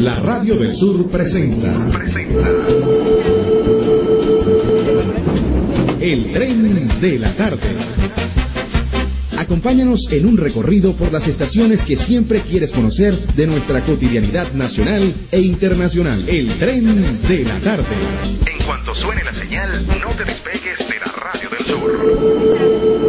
La Radio del Sur presenta El Tren de la Tarde. Acompáñanos en un recorrido por las estaciones que siempre quieres conocer de nuestra cotidianidad nacional e internacional. El Tren de la Tarde. En cuanto suene la señal, no te despegues de la Radio del Sur.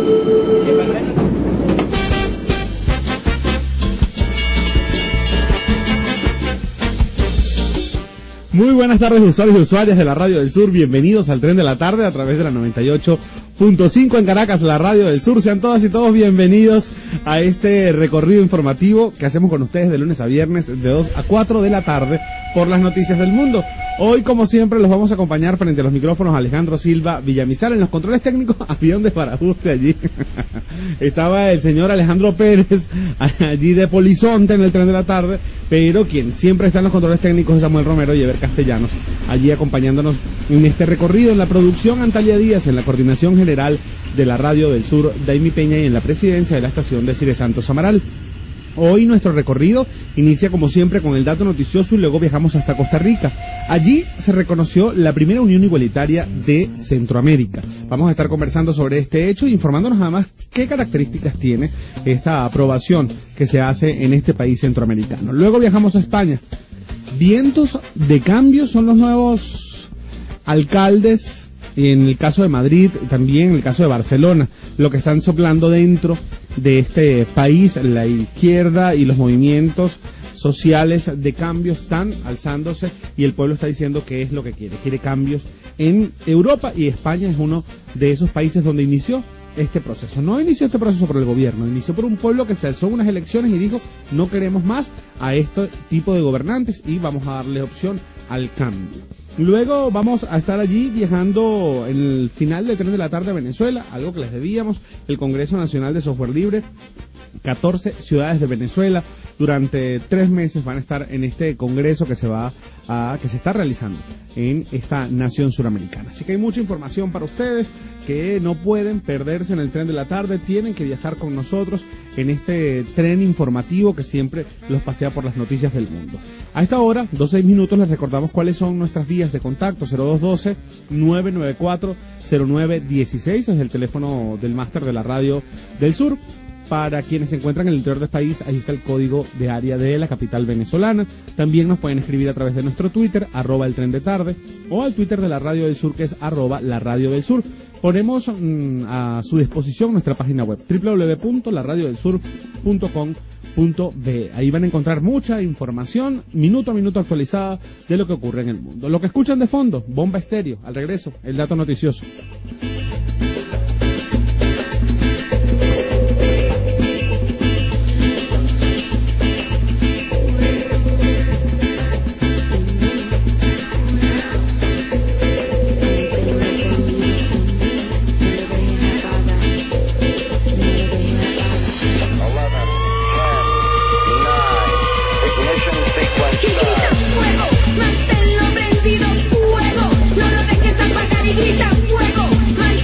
Muy buenas tardes, usuarios y usuarias de la Radio del Sur. Bienvenidos al Tren de la Tarde a través de la 98.5 en Caracas, la Radio del Sur. Sean todas y todos bienvenidos a este recorrido informativo que hacemos con ustedes de lunes a viernes de 2 a 4 de la tarde por las noticias del mundo. Hoy, como siempre, los vamos a acompañar frente a los micrófonos Alejandro Silva Villamizar. En los controles técnicos había un desbarajuste allí. Estaba el señor Alejandro Pérez allí de polizonte en el Tren de la Tarde, pero quien siempre está en los controles técnicos es Samuel Romero y Eber Castellanos, allí acompañándonos en este recorrido. En la producción, Antalya Díaz; en la coordinación general de la Radio del Sur, Daimi Peña; y en la presidencia de la estación, Desiree Santos Amaral. Hoy nuestro recorrido inicia como siempre con el dato noticioso y luego viajamos hasta Costa Rica. Allí se reconoció la primera unión igualitaria de Centroamérica. Vamos a estar conversando sobre este hecho e informándonos además qué características tiene esta aprobación que se hace en este país centroamericano. Luego viajamos a España. Vientos de cambio son los nuevos alcaldes, en el caso de Madrid, también en el caso de Barcelona, lo que están soplando dentro de este país. La izquierda y los movimientos sociales de cambio están alzándose y el pueblo está diciendo que es lo que quiere cambios en Europa, y España es uno de esos países donde inició este proceso. No inició este proceso por el gobierno, inició por un pueblo que se alzó en unas elecciones y dijo: no queremos más a este tipo de gobernantes y vamos a darle opción al cambio. Luego vamos a estar allí viajando en el final del Tren de la Tarde a Venezuela, algo que les debíamos. El Congreso Nacional de Software Libre, 14 ciudades de Venezuela durante 3 meses van a estar en este congreso que se está realizando en esta nación suramericana. Así que hay mucha información para ustedes que no pueden perderse en el Tren de la Tarde. Tienen que viajar con nosotros en este tren informativo que siempre los pasea por las noticias del mundo. A esta hora, 2-6 minutos, les recordamos cuáles son nuestras vías de contacto. 0212-994-0916 es el teléfono del máster de la Radio del Sur. Para quienes se encuentran en el interior del país, ahí está el código de área de la capital venezolana. También nos pueden escribir a través de nuestro Twitter, @eltrendetarde, o al Twitter de la Radio del Sur, que es @laradiodelSur. Ponemos a su disposición nuestra página web, www.laradiodelSur.com.be. Ahí van a encontrar mucha información, minuto a minuto actualizada, de lo que ocurre en el mundo. Lo que escuchan de fondo, Bomba Estéreo. Al regreso, el dato noticioso. Manténlo prendido, fuego, no lo dejes apagar y grita fuego.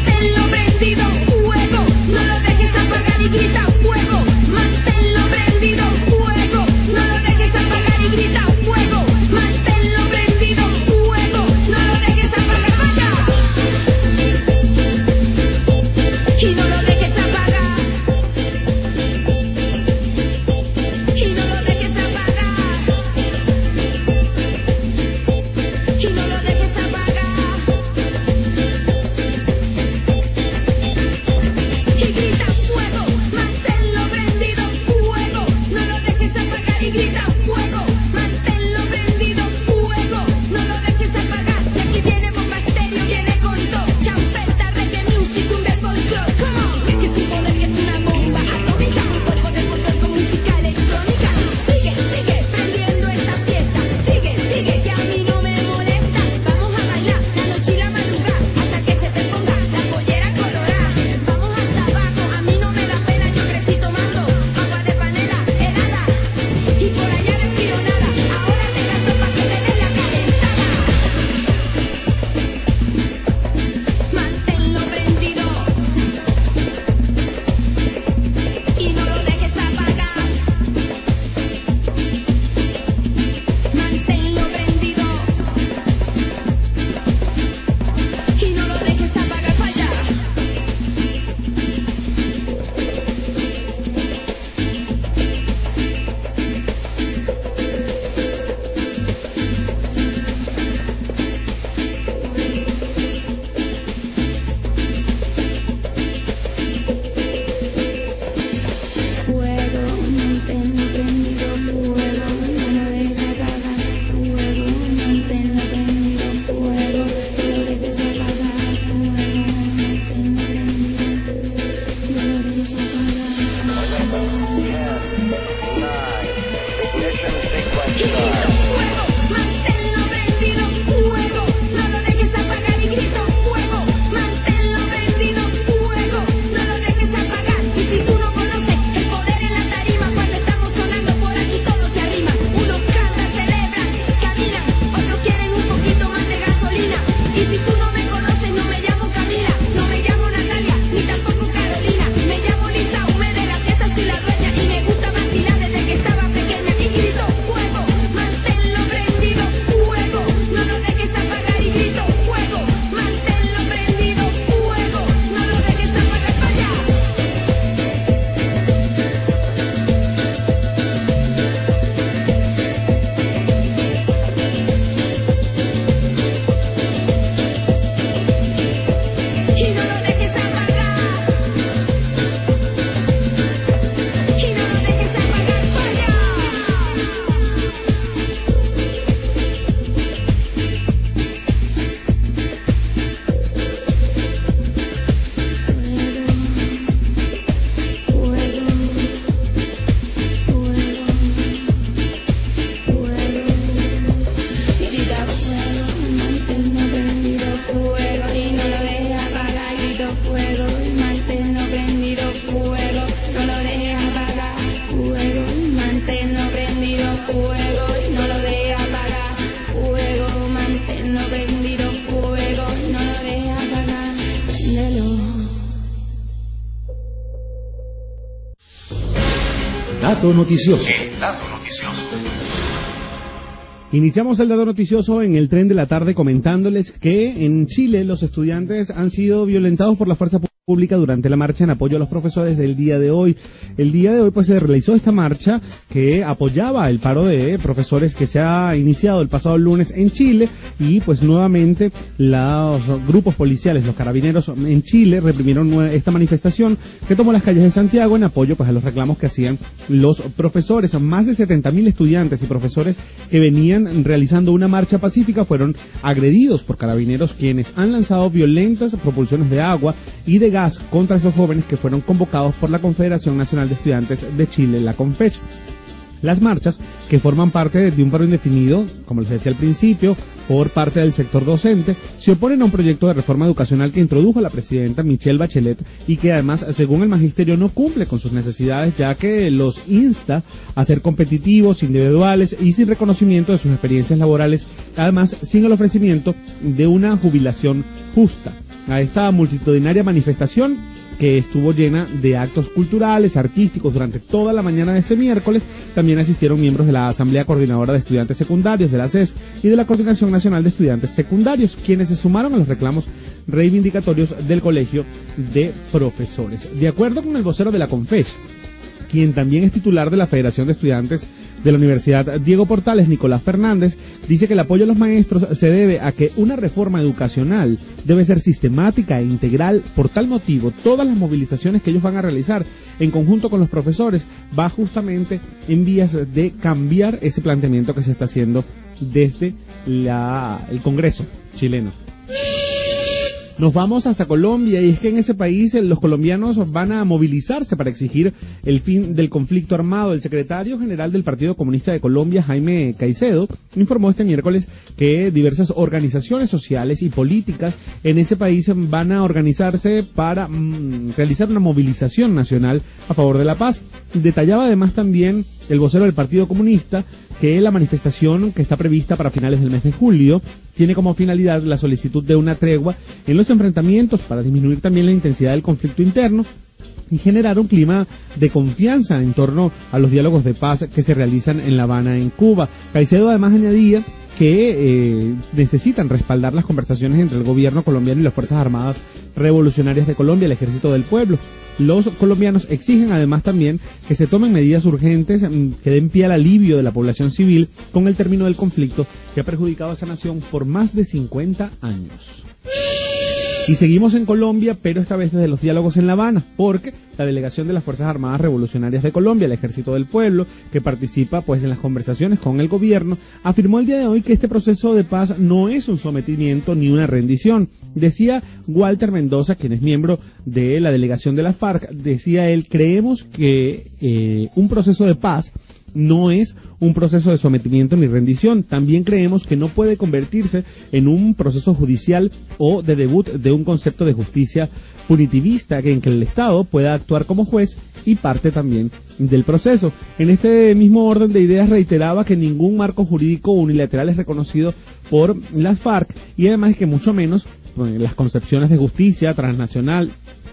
Dato noticioso. Iniciamos el dato noticioso en el tren de la tarde comentándoles que en Chile los estudiantes han sido violentados por la fuerza pública durante la marcha en apoyo a los profesores del día de hoy. El día de hoy pues se realizó esta marcha que apoyaba el paro de profesores que se ha iniciado el pasado lunes en Chile y pues nuevamente los grupos policiales, los carabineros en Chile reprimieron esta manifestación que tomó las calles de Santiago en apoyo pues a los reclamos que hacían los profesores. Más de 70.000 estudiantes y profesores que venían realizando una marcha pacífica fueron agredidos por carabineros, quienes han lanzado violentas propulsiones de agua y de gas contra estos jóvenes que fueron convocados por la Confederación Nacional de Estudiantes de Chile, la CONFECH. Las marchas, que forman parte de un paro indefinido, como les decía al principio, por parte del sector docente, se oponen a un proyecto de reforma educacional que introdujo la presidenta Michelle Bachelet y que además, según el magisterio, no cumple con sus necesidades, ya que los insta a ser competitivos, individuales y sin reconocimiento de sus experiencias laborales, además sin el ofrecimiento de una jubilación justa. A esta multitudinaria manifestación, que estuvo llena de actos culturales, artísticos durante toda la mañana de este miércoles, también asistieron miembros de la Asamblea Coordinadora de Estudiantes Secundarios, de la CES, y de la Coordinación Nacional de Estudiantes Secundarios, quienes se sumaron a los reclamos reivindicatorios del Colegio de Profesores. De acuerdo con el vocero de la CONFECH, quien también es titular de la Federación de Estudiantes de la Universidad Diego Portales, Nicolás Fernández, dice que el apoyo a los maestros se debe a que una reforma educacional debe ser sistemática e integral. Por tal motivo, todas las movilizaciones que ellos van a realizar en conjunto con los profesores va justamente en vías de cambiar ese planteamiento que se está haciendo desde el Congreso chileno. Nos vamos hasta Colombia, y es que en ese país los colombianos van a movilizarse para exigir el fin del conflicto armado. El secretario general del Partido Comunista de Colombia, Jaime Caicedo, informó este miércoles que diversas organizaciones sociales y políticas en ese país van a organizarse para realizar una movilización nacional a favor de la paz. Detallaba además también el vocero del Partido Comunista que la manifestación, que está prevista para finales del mes de julio, tiene como finalidad la solicitud de una tregua en los enfrentamientos para disminuir también la intensidad del conflicto interno y generar un clima de confianza en torno a los diálogos de paz que se realizan en La Habana, en Cuba. Caicedo además añadía que necesitan respaldar las conversaciones entre el gobierno colombiano y las Fuerzas Armadas Revolucionarias de Colombia, el Ejército del Pueblo. Los colombianos exigen además también que se tomen medidas urgentes que den pie al alivio de la población civil con el término del conflicto que ha perjudicado a esa nación por más de 50 años. Y seguimos en Colombia, pero esta vez desde los diálogos en La Habana, porque la delegación de las Fuerzas Armadas Revolucionarias de Colombia, el Ejército del Pueblo, que participa pues en las conversaciones con el gobierno, afirmó el día de hoy que este proceso de paz no es un sometimiento ni una rendición. Decía Walter Mendoza, quien es miembro de la delegación de la FARC, decía él, creemos que un proceso de paz no es un proceso de sometimiento ni rendición. También creemos que no puede convertirse en un proceso judicial o de debut de un concepto de justicia punitivista en que el Estado pueda actuar como juez y parte también del proceso. En este mismo orden de ideas reiteraba que ningún marco jurídico unilateral es reconocido por las FARC y además que mucho menos las concepciones de justicia transicional,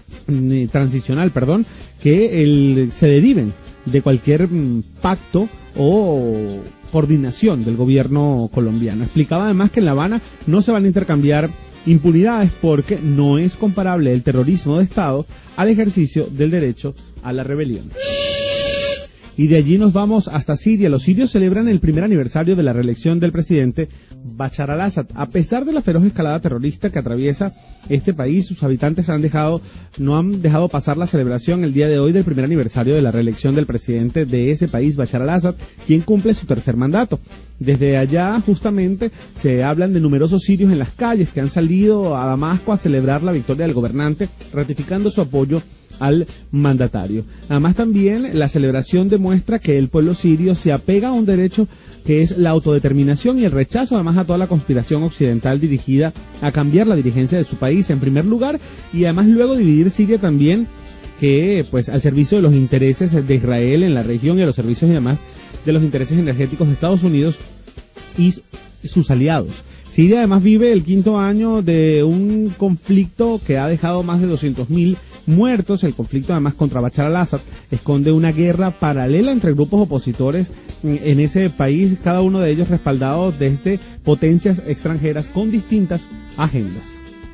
que se deriven de cualquier pacto o coordinación del gobierno colombiano. Explicaba además que en La Habana no se van a intercambiar impunidades porque no es comparable el terrorismo de Estado al ejercicio del derecho a la rebelión. Y de allí nos vamos hasta Siria. Los sirios celebran el primer aniversario de la reelección del presidente Bashar al-Assad. A pesar de la feroz escalada terrorista que atraviesa este país, sus habitantes no han dejado pasar la celebración el día de hoy del primer aniversario de la reelección del presidente de ese país, Bashar al-Assad, quien cumple su tercer mandato. Desde allá, justamente, se hablan de numerosos sirios en las calles que han salido a Damasco a celebrar la victoria del gobernante, ratificando su apoyo al mandatario. Además, también la celebración demuestra que el pueblo sirio se apega a un derecho que es la autodeterminación y el rechazo además a toda la conspiración occidental dirigida a cambiar la dirigencia de su país en primer lugar y además luego dividir Siria también, que pues al servicio de los intereses de Israel en la región y a los servicios y además de los intereses energéticos de Estados Unidos y sus aliados. Siria además vive el quinto año de un conflicto que ha dejado más de 200.000 muertos. El conflicto además contra Bashar al-Assad esconde una guerra paralela entre grupos opositores en ese país, cada uno de ellos respaldado desde potencias extranjeras con distintas agendas.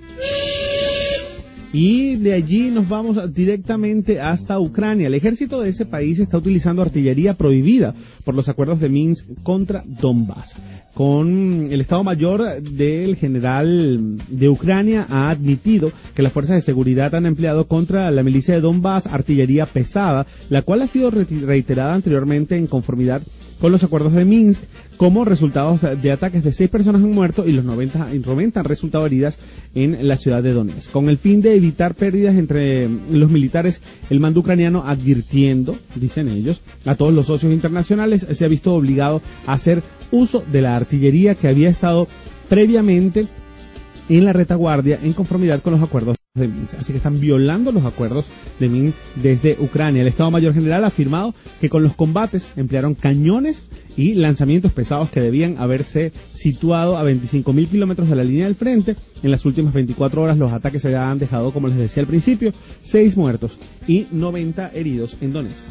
Y de allí nos vamos directamente hasta Ucrania. El ejército de ese país está utilizando artillería prohibida por los acuerdos de Minsk contra Donbass. Con el Estado Mayor del general de Ucrania ha admitido que las fuerzas de seguridad han empleado contra la milicia de Donbass artillería pesada, la cual ha sido reiterada anteriormente en conformidad con los acuerdos de Minsk. Como resultados de ataques de 6 personas han muerto y los 90 han resultado heridas en la ciudad de Donetsk. Con el fin de evitar pérdidas entre los militares, el mando ucraniano advirtiendo, dicen ellos, a todos los socios internacionales, se ha visto obligado a hacer uso de la artillería que había estado previamente en la retaguardia en conformidad con los acuerdos de Minsk. Así que están violando los acuerdos de Minsk desde Ucrania. El Estado Mayor General ha afirmado que con los combates emplearon cañones y lanzamientos pesados que debían haberse situado a 25.000 kilómetros de la línea del frente. En las últimas 24 horas los ataques se han dejado, como les decía al principio, 6 muertos y 90 heridos en Donetsk.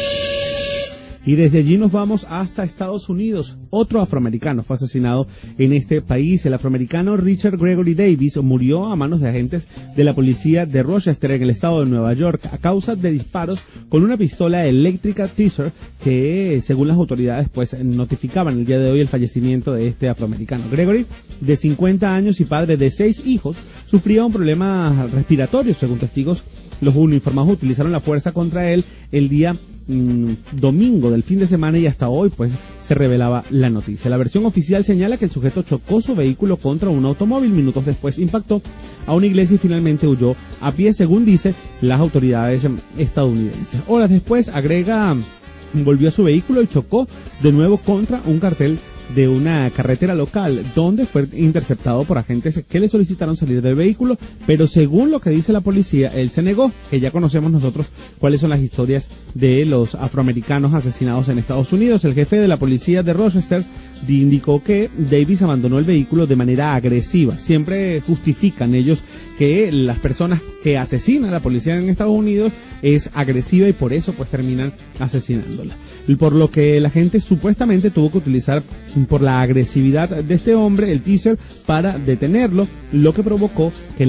Y desde allí nos vamos hasta Estados Unidos. Otro afroamericano fue asesinado en este país. El afroamericano Richard Gregory Davis murió a manos de agentes de la policía de Rochester en el estado de Nueva York a causa de disparos con una pistola eléctrica Taser que, según las autoridades, pues notificaban el día de hoy el fallecimiento de este afroamericano. Gregory, de 50 años y padre de 6 hijos, sufría un problema respiratorio. Según testigos, los uniformados utilizaron la fuerza contra él el día domingo del fin de semana y hasta hoy pues se revelaba la noticia. La versión oficial señala que el sujeto chocó su vehículo contra un automóvil, minutos después impactó a una iglesia y finalmente huyó a pie, según dice las autoridades estadounidenses. Horas después, agrega, volvió a su vehículo y chocó de nuevo contra un cartel de una carretera local, donde fue interceptado por agentes que le solicitaron salir del vehículo, pero según lo que dice la policía, él se negó, que ya conocemos nosotros cuáles son las historias de los afroamericanos asesinados en Estados Unidos. El jefe de la policía de Rochester indicó que Davis abandonó el vehículo de manera agresiva. Siempre justifican ellos que las personas que asesinan a la policía en Estados Unidos es agresiva y por eso pues terminan asesinándola. Por lo que la gente supuestamente tuvo que utilizar, por la agresividad de este hombre, el Taser para detenerlo, lo que provocó que el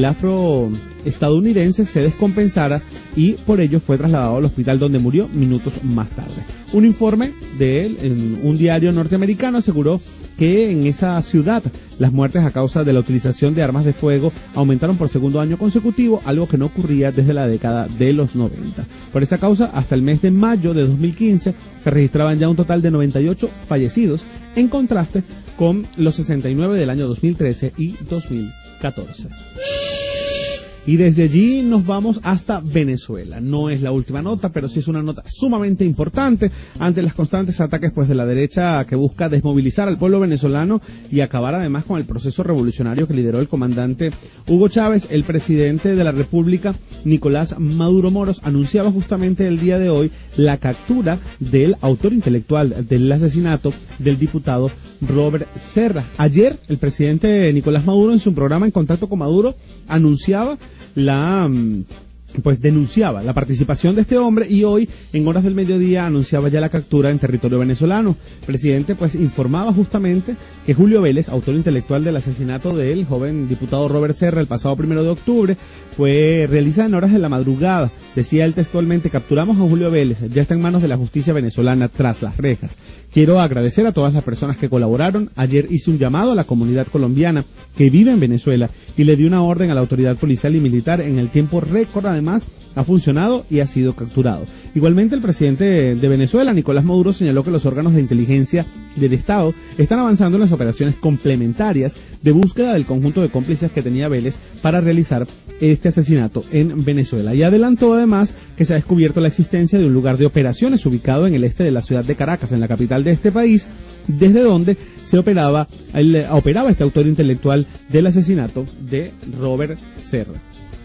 afroestadounidense se descompensara y por ello fue trasladado al hospital donde murió minutos más tarde. Un informe de él en un diario norteamericano aseguró que en esa ciudad las muertes a causa de la utilización de armas de fuego aumentaron por segundo año consecutivo, algo que no ocurría desde la década de los 90. Por esa causa, hasta el mes de mayo de 2015 se registraban ya un total de 98 fallecidos, en contraste con los 69 del año 2013 y 2014. Y desde allí nos vamos hasta Venezuela. No es la última nota, pero sí es una nota sumamente importante ante los constantes ataques de la derecha que busca desmovilizar al pueblo venezolano y acabar además con el proceso revolucionario que lideró el comandante Hugo Chávez. El presidente de la República, Nicolás Maduro Moros, anunciaba justamente el día de hoy la captura del autor intelectual del asesinato del diputado Robert Serra. Ayer, el presidente Nicolás Maduro, en su programa En Contacto con Maduro, anunciaba denunciaba la participación de este hombre, y hoy, en horas del mediodía, anunciaba ya la captura en territorio venezolano. El presidente informaba justamente que Julio Vélez, autor intelectual del asesinato del joven diputado Robert Serra el pasado 1 de octubre, fue realizada en horas de la madrugada. Decía él textualmente: capturamos a Julio Vélez, ya está en manos de la justicia venezolana tras las rejas. Quiero agradecer a todas las personas que colaboraron. Ayer hice un llamado a la comunidad colombiana que vive en Venezuela y le di una orden a la autoridad policial y militar en el tiempo récord. Además, ha funcionado y ha sido capturado. Igualmente, el presidente de Venezuela, Nicolás Maduro, señaló que los órganos de inteligencia del Estado están avanzando en las operaciones complementarias de búsqueda del conjunto de cómplices que tenía Vélez para realizar este asesinato en Venezuela. Y adelantó además que se ha descubierto la existencia de un lugar de operaciones ubicado en el este de la ciudad de Caracas, en la capital de este país, desde donde se operaba este autor intelectual del asesinato de Robert Serra.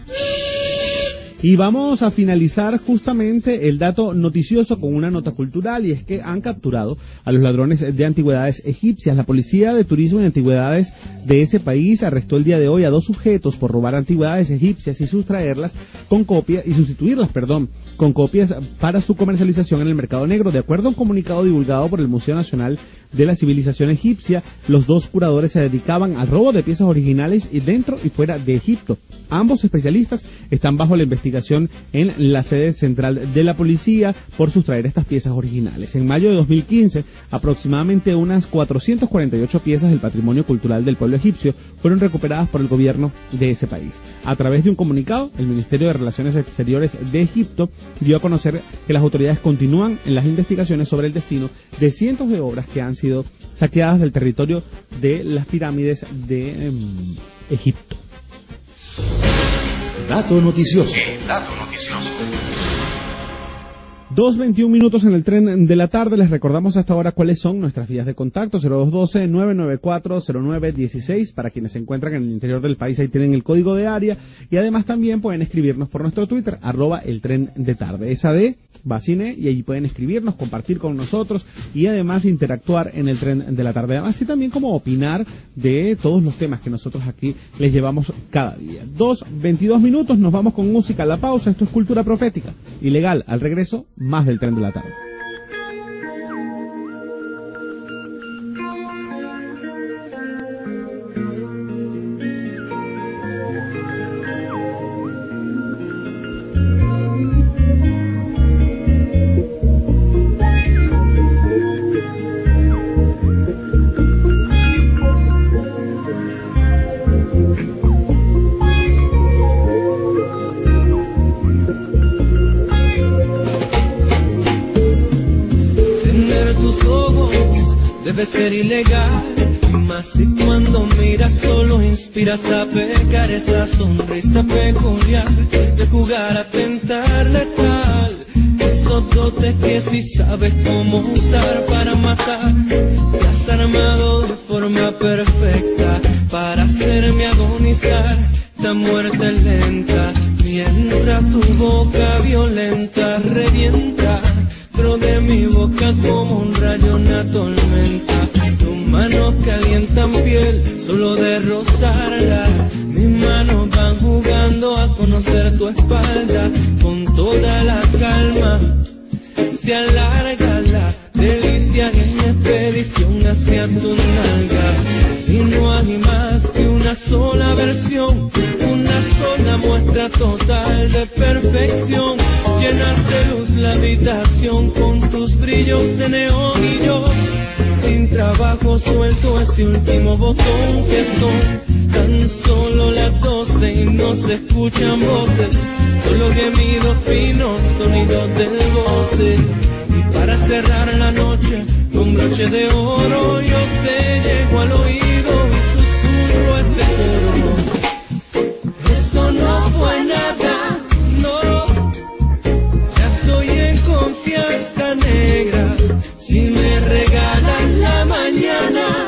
Y vamos a finalizar justamente el dato noticioso con una nota cultural, y es que han capturado a los ladrones de antigüedades egipcias. La Policía de Turismo y Antigüedades de ese país arrestó el día de hoy a 2 sujetos por robar antigüedades egipcias y sustraerlas con copias, y sustituirlas, con copias para su comercialización en el mercado negro. De acuerdo a un comunicado divulgado por el Museo Nacional de la Civilización Egipcia, los 2 curadores se dedicaban al robo de piezas originales y dentro y fuera de Egipto. Ambos especialistas están bajo la investigación en la sede central de la policía por sustraer estas piezas originales. En mayo de 2015, aproximadamente unas 448 piezas del patrimonio cultural del pueblo egipcio fueron recuperadas por el gobierno de ese país. A través de un comunicado, el Ministerio de Relaciones Exteriores de Egipto dio a conocer que las autoridades continúan en las investigaciones sobre el destino de cientos de obras que han sido saqueadas del territorio de las pirámides de Egipto. Dato noticioso. 2:21 minutos en el tren de la tarde. Les recordamos hasta ahora cuáles son nuestras vías de contacto: 0212-994-0916 para quienes se encuentran en el interior del país. Ahí tienen el código de área, y además también pueden escribirnos por nuestro Twitter, @eltrendetarde. Esa de Bacine, y allí pueden escribirnos, compartir con nosotros y además interactuar en el tren de la tarde. Así también como opinar de todos los temas que nosotros aquí les llevamos cada día. 2:22 minutos, nos vamos con música a la pausa. Esto es Cultura Profética. Ilegal, al regreso, más del tren de la tarde. Debe ser ilegal, y más si cuando miras solo inspiras a pecar. Esa sonrisa peculiar de jugar a tentar letal, esos dotes que si sabes cómo usar para matar. Te has armado de forma perfecta para hacerme agonizar. Esta muerte lenta, mientras tu boca violenta revienta dentro de mi boca como un rayo, una tormenta. Tus manos calientan piel solo de rozarla. Mis manos van jugando a conocer tu espalda. Con toda la calma se alarga la delicia en expedición hacia tus nalgas. Y no hay más que una sola versión, una sola muestra total de perfección. Llenas de luz la habitación con tus brillos. brillos de neón y yo sin trabajo suelto ese último botón que son tan solo las 12 y no se escuchan voces, solo gemidos finos, sonidos del goce. Y para cerrar la noche con broche de oro yo te llego al oído y susurro este coro. Eso no fue nada, no, ya estoy en confianza negra. Si me regalan la mañana,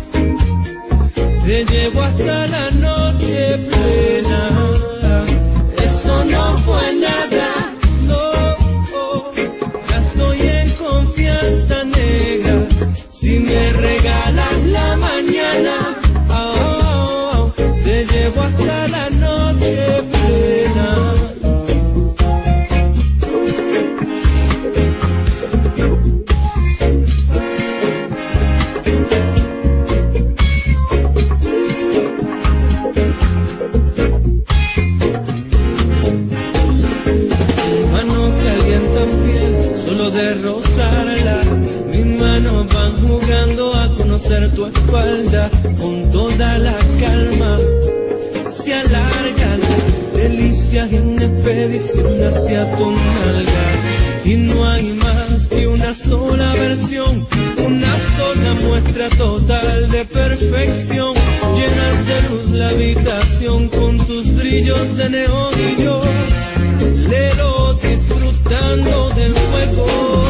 te llevo hasta la noche plena. Eso no fue nada, no, ya estoy en confianza negra. Si me regalan la mañana, te llevo hasta la noche plena. De rozarla, mis manos van jugando a conocer tu espalda con toda la calma. Se alargan delicias en expedición hacia tus nalgas y no hay más que una sola versión, una sola muestra total de perfección. Llenas de luz la habitación con tus brillos de neón y yo lero disfrutando del juego.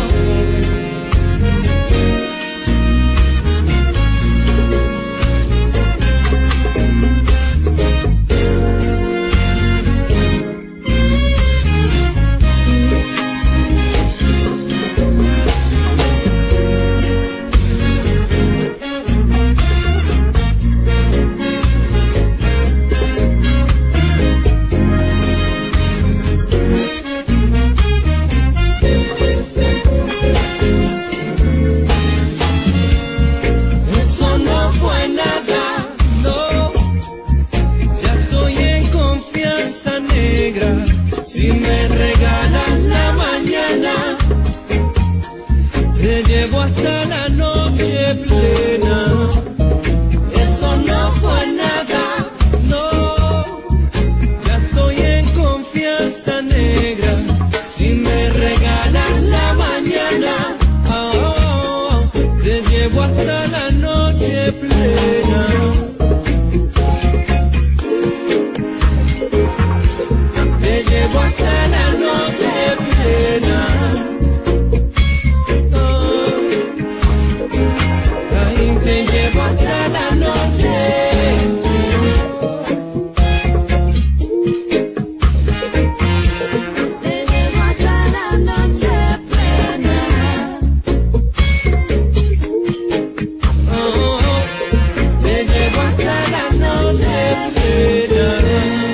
Si me regalan la mañana, te llevo hasta la noche plena. Eso no fue nada, no, ya estoy en confianza negra. Si me regalan la mañana, te llevo hasta la noche plena. Hasta la noche plena. Ahí te llevo hasta la noche. Te llevo hasta la noche plena. Te llevo hasta la noche plena.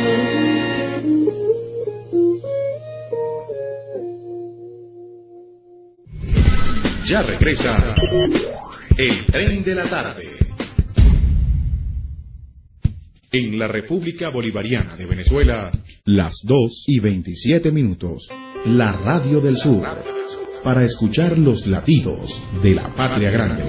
Ya regresa el tren de la tarde. En la República Bolivariana de Venezuela, las 2:27. La Radio del Sur. Para escuchar los latidos de la patria grande.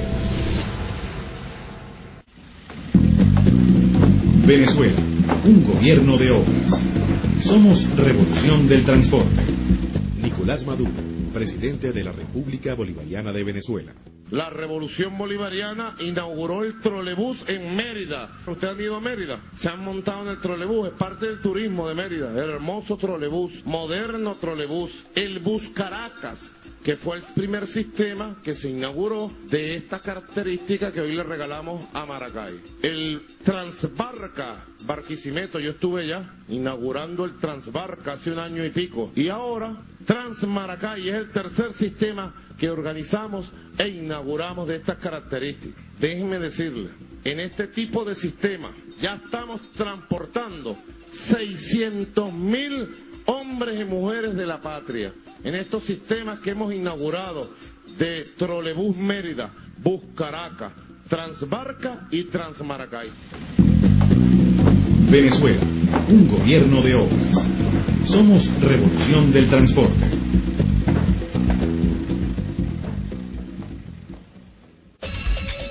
Venezuela, un gobierno de obras. Somos revolución del transporte. Nicolás Maduro, presidente de la República Bolivariana de Venezuela. La revolución bolivariana inauguró el trolebús en Mérida. ¿Ustedes han ido a Mérida? Se han montado en el trolebús, es parte del turismo de Mérida. El hermoso trolebús, moderno trolebús. El Bus Caracas, que fue el primer sistema que se inauguró de esta característica que hoy le regalamos a Maracay. El Transbarca, Barquisimeto, yo estuve ya inaugurando el Transbarca hace 1 año y pico. Y ahora Transmaracay es el tercer sistema que organizamos e inauguramos de estas características. Déjenme decirles, en este tipo de sistema ya estamos transportando 600.000 hombres y mujeres de la patria. En estos sistemas que hemos inaugurado de Trolebús Mérida, Bus Caracas, Transbarca y Transmaracay. Venezuela, un gobierno de obras. Somos revolución del transporte.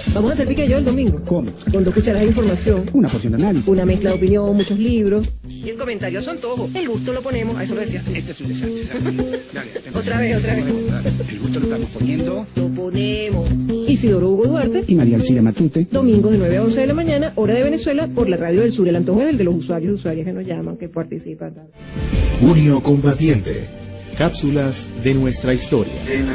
Vamos a hacer pique yo el domingo. ¿Cómo? Con 2 cucharadas de información. Una porción de análisis. Una mezcla de opinión, muchos libros. Y el comentario son todos. El gusto lo ponemos, a eso lo decía. Este es un desastre. Dale, Otra vez. El gusto lo estamos poniendo. Lo ponemos. Isidoro Hugo Duarte Y María Alcira Matute. Domingos de 9 a 11 de la mañana, hora de Venezuela, por la Radio del Sur. El antojo es el de los usuarios y usuarias que nos llaman, que participan. Junio Combatiente. Cápsulas de nuestra historia.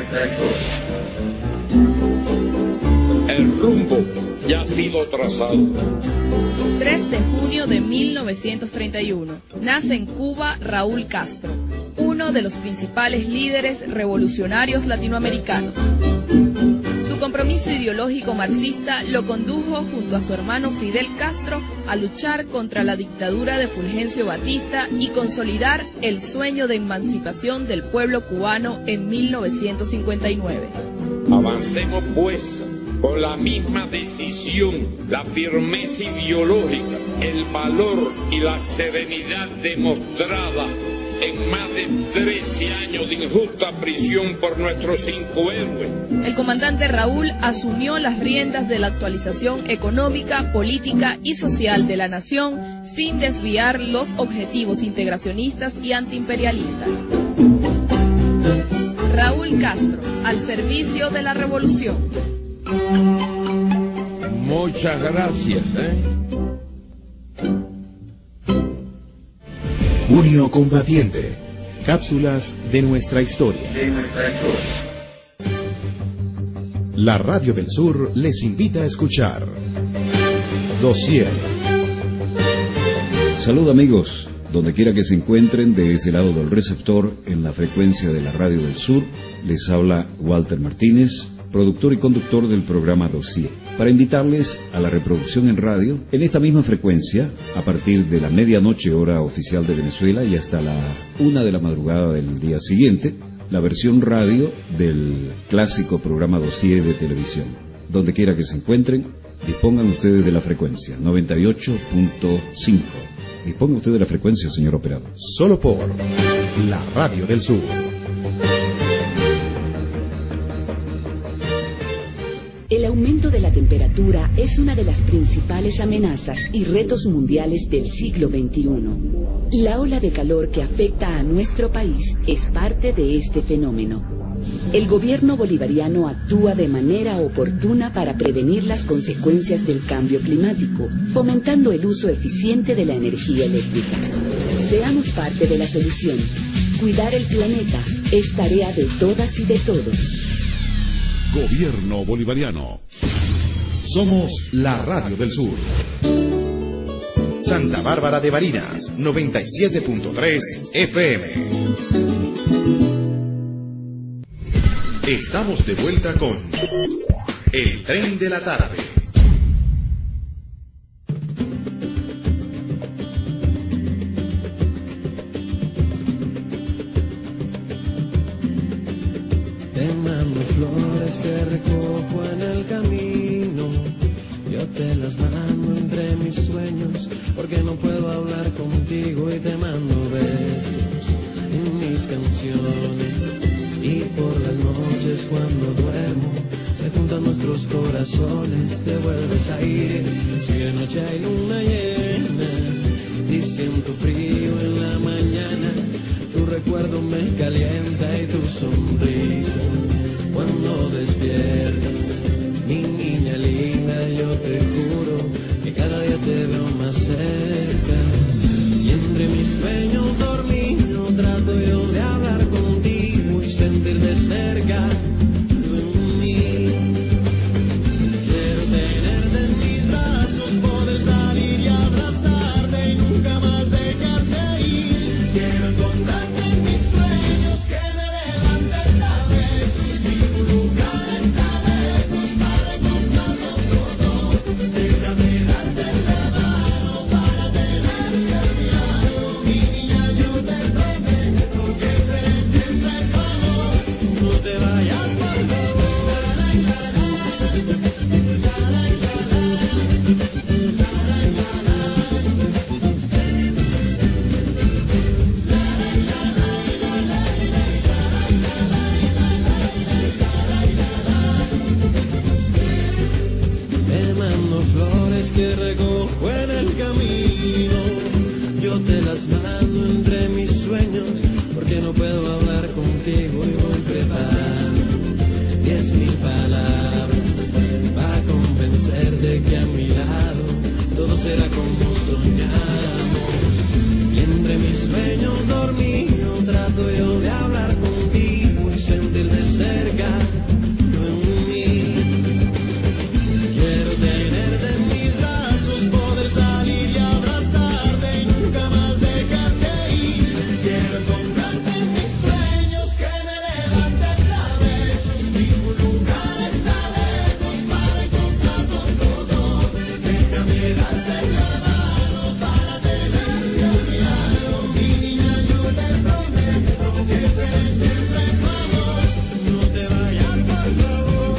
El rumbo ya ha sido trazado. 3 de junio de 1931. Nace en Cuba Raúl Castro, uno de los principales líderes revolucionarios latinoamericanos. Su compromiso ideológico marxista lo condujo junto a su hermano Fidel Castro a luchar contra la dictadura de Fulgencio Batista y consolidar el sueño de emancipación del pueblo cubano en 1959. Avancemos pues con la misma decisión, la firmeza ideológica, el valor y la serenidad demostrada en más de 13 años de injusta prisión por nuestros 5 héroes. El comandante Raúl asumió las riendas de la actualización económica, política y social de la nación sin desviar los objetivos integracionistas y antiimperialistas. Raúl Castro, al servicio de la revolución. Muchas gracias. Junio Combatiente. Cápsulas de nuestra historia. La Radio del Sur les invita a escuchar Dossier. Salud amigos, donde quiera que se encuentren de ese lado del receptor en la frecuencia de la Radio del Sur, les habla Walter Martínez, productor y conductor del programa Dossier, para invitarles a la reproducción en radio en esta misma frecuencia a partir de la medianoche hora oficial de Venezuela y hasta la 1 de la madrugada del día siguiente, la versión radio del clásico programa Dossier de televisión. Donde quiera que se encuentren, dispongan ustedes de la frecuencia 98.5. Disponga usted de la frecuencia, señor operador. Solo por la Radio del Sur. El aumento de la temperatura es una de las principales amenazas y retos mundiales del siglo XXI. La ola de calor que afecta a nuestro país es parte de este fenómeno. El gobierno bolivariano actúa de manera oportuna para prevenir las consecuencias del cambio climático, fomentando el uso eficiente de la energía eléctrica. Seamos parte de la solución. Cuidar el planeta es tarea de todas y de todos. Gobierno bolivariano. Somos la Radio del Sur. Santa Bárbara de Barinas, 97.3 FM. Estamos de vuelta con El Tren de la Tarde. Flores que recojo en el camino, yo te las mando entre mis sueños, porque no puedo hablar contigo y te mando besos en mis canciones. Y por las noches cuando duermo, se juntan nuestros corazones, te vuelves a ir. Si de noche hay luna llena, si siento frío en la mañana, tu recuerdo me calienta y tu sonrisa. Cuando despiertas, mi niña linda, yo te juro que cada día te veo más cerca. Y entre mis sueños dormidos trato yo de hablar contigo y sentir de cerca de mí. Quiero tenerte en mis brazos, poder salir y abrazarte y nunca más dejarte ir. Quiero encontrarte en mis sueños, que me levantes a besos. que recojo en el camino, yo te las mando entre mis sueños, porque no puedo hablar contigo y voy preparando 10,000 palabras para convencerte que a mi lado todo será como soñamos. Y entre mis sueños dormidos trato yo de hablar contigo y sentir de cerca lo en mí. Quiero tenerte en mis brazos, poder salir y abrazarte y nunca más dejarte ir. Quiero encontrarte en mis sueños, que me levantes a besos. Ningún lugar está lejos para encontrarnos los dos. Déjame darte la mano para tenerte a mi lado. Mi niña, yo te prometo que seré siempre tu amor. No te vayas, por favor.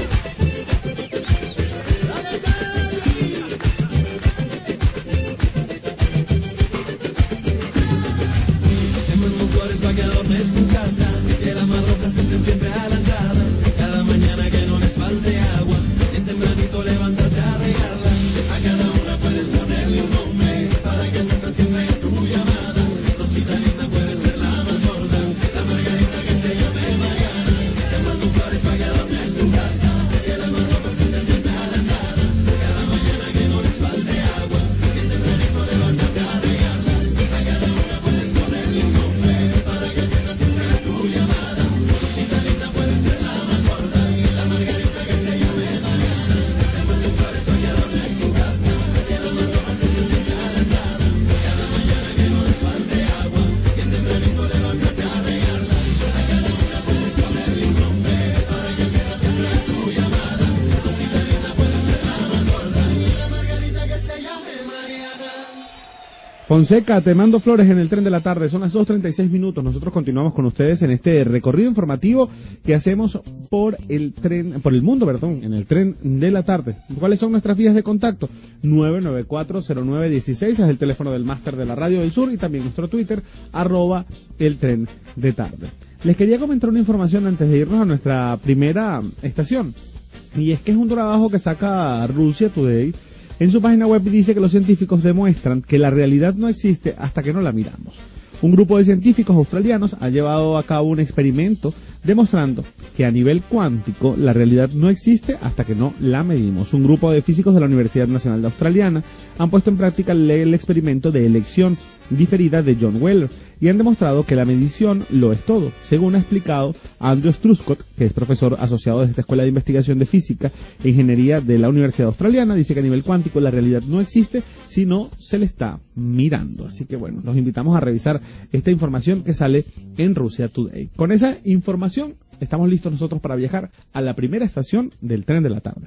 Te mando flores para que adornes tu casa, que las madrotas estén siempre a la entrada. Cada mañana que no les falte agua, bien tempranito levántate a regarla. A cada una puedes ponerle un nombre, para que atienda siempre tu llamada. Rosita linda puede ser la más gorda, la margarita que se llame Mariana. Te mando flores para que adornes tu casa, que las madrotas estén siempre a la entrada. Cada mañana que no les falte agua, bien tempranito levántate a regarlas. A cada una puedes ponerle un nombre, para que atienda siempre tu llamada. Rosita linda puede ser la más gorda, la margarita que se llame Mariana. Te mando flores para que adornes tu casa, que las madrotas estén siempre a la entrada. Cada mañana que no les falte agua, bien tempranito levántate a regarlas. A cada una puedes ponerle un nombre, para que atienda siempre tu llamada. Rosita linda puede ser la más gorda, la margarita que se llame Mariana. Fonseca, te mando flores en el tren de la tarde, son las 2:36 minutos. Nosotros continuamos con ustedes en este recorrido informativo que hacemos por el mundo, en el tren de la tarde. ¿Cuáles son nuestras vías de contacto? 994-0916 es el teléfono del máster de la Radio del Sur, y también nuestro Twitter, @el tren de tarde. Les quería comentar una información antes de irnos a nuestra primera estación, y es que es un trabajo que saca Russia Today. En su página web dice que los científicos demuestran que la realidad no existe hasta que no la miramos. Un grupo de científicos australianos ha llevado a cabo un experimento demostrando que a nivel cuántico la realidad no existe hasta que no la medimos. Un grupo de físicos de la Universidad Nacional de Australiana han puesto en práctica el experimento de elección diferida de John Wheeler y han demostrado que la medición lo es todo, según ha explicado Andrew Truscott, que es profesor asociado de esta Escuela de Investigación de Física e Ingeniería de la Universidad Australiana. Dice que a nivel cuántico la realidad no existe, sino se le está mirando. Así que bueno, los invitamos a revisar esta información que sale en Russia Today. Con esa información estamos listos nosotros para viajar a la primera estación del tren de la tarde.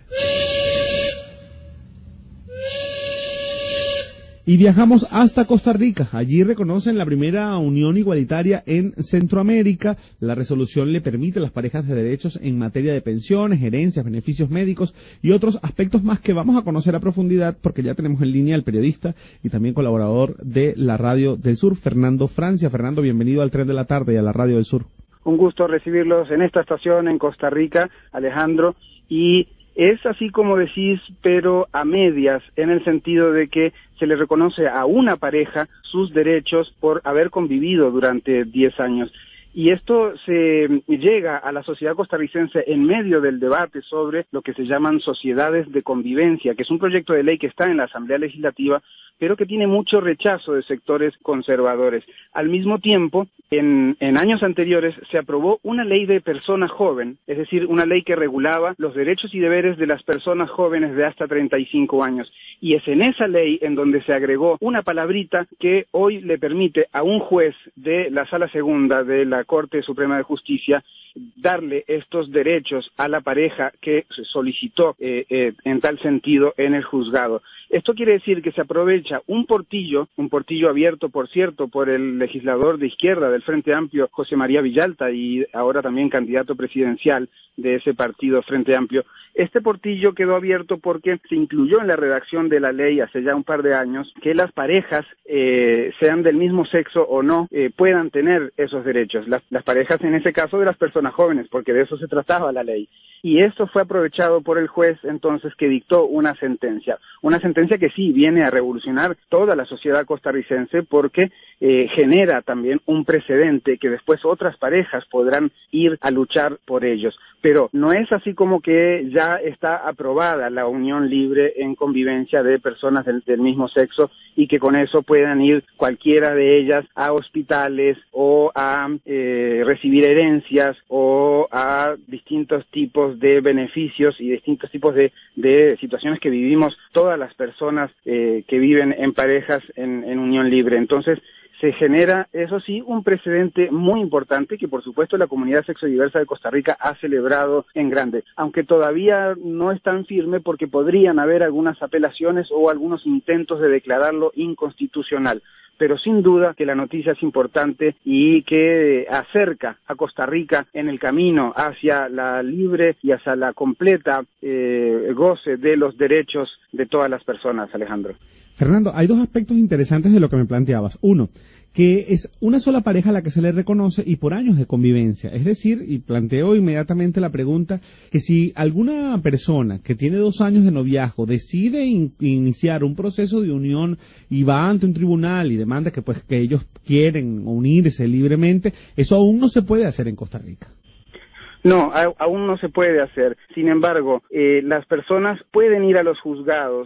Y viajamos hasta Costa Rica. Allí reconocen la primera unión igualitaria en Centroamérica. La resolución le permite a las parejas de derechos en materia de pensiones, herencias, beneficios médicos y otros aspectos más que vamos a conocer a profundidad, porque ya tenemos en línea al periodista y también colaborador de la Radio del Sur, Fernando Francia. Fernando, bienvenido al Tren de la Tarde y a la Radio del Sur. Un gusto recibirlos en esta estación en Costa Rica, Alejandro, y es así como decís, pero a medias, en el sentido de que se le reconoce a una pareja sus derechos por haber convivido durante 10 años. Y esto se llega a la sociedad costarricense en medio del debate sobre lo que se llaman sociedades de convivencia, que es un proyecto de ley que está en la Asamblea Legislativa, pero que tiene mucho rechazo de sectores conservadores. Al mismo tiempo, en años anteriores se aprobó una ley de persona joven, es decir, una ley que regulaba los derechos y deberes de las personas jóvenes de hasta 35 años. Y es en esa ley en donde se agregó una palabrita que hoy le permite a un juez de la Sala Segunda de la Corte Suprema de Justicia darle estos derechos a la pareja que se solicitó en tal sentido en el juzgado. Esto quiere decir que se aprovecha un portillo abierto, por cierto, por el legislador de izquierda del Frente Amplio, José María Villalta, y ahora también candidato presidencial de ese partido Frente Amplio. Este portillo quedó abierto porque se incluyó en la redacción de la ley hace ya un par de años que las parejas, sean del mismo sexo o no, puedan tener esos derechos. Las parejas, en ese caso, de las personas jóvenes, porque de eso se trataba la ley. y esto fue aprovechado por el juez entonces, que dictó una sentencia que sí viene a revolucionar toda la sociedad costarricense, porque genera también un precedente que después otras parejas podrán ir a luchar por ellos. Pero no es así como que ya está aprobada la unión libre en convivencia de personas del mismo sexo y que con eso puedan ir cualquiera de ellas a hospitales o a recibir herencias o a distintos tipos de beneficios y distintos tipos de situaciones que vivimos todas las personas que viven en parejas en unión libre. Entonces, se genera, eso sí, un precedente muy importante que, por supuesto, la comunidad sexodiversa de Costa Rica ha celebrado en grande, aunque todavía no es tan firme porque podrían haber algunas apelaciones o algunos intentos de declararlo inconstitucional. Pero sin duda que la noticia es importante y que acerca a Costa Rica en el camino hacia la libre y hacia la completa goce de los derechos de todas las personas, Alejandro. Fernando, hay dos aspectos interesantes de lo que me planteabas. Uno, que es una sola pareja a la que se le reconoce y por años de convivencia. Es decir, y planteo inmediatamente la pregunta, que si alguna persona que tiene 2 años de noviazgo decide iniciar un proceso de unión y va ante un tribunal y demanda que ellos quieren unirse libremente, eso aún no se puede hacer en Costa Rica. No, aún no se puede hacer. Sin embargo, las personas pueden ir a los juzgados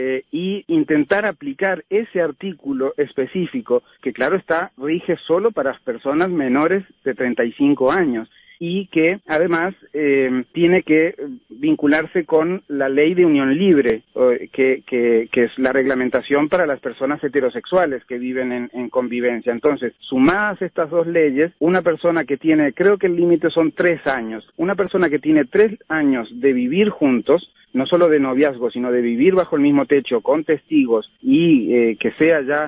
y intentar aplicar ese artículo específico, que claro está, rige solo para personas menores de 35 años. Y que además tiene que vincularse con la ley de unión libre, que es la reglamentación para las personas heterosexuales que viven en convivencia. Entonces, sumadas estas dos leyes, una persona que tiene, creo que el límite son 3 años, una persona que tiene 3 años de vivir juntos, no solo de noviazgo, sino de vivir bajo el mismo techo con testigos y que sea ya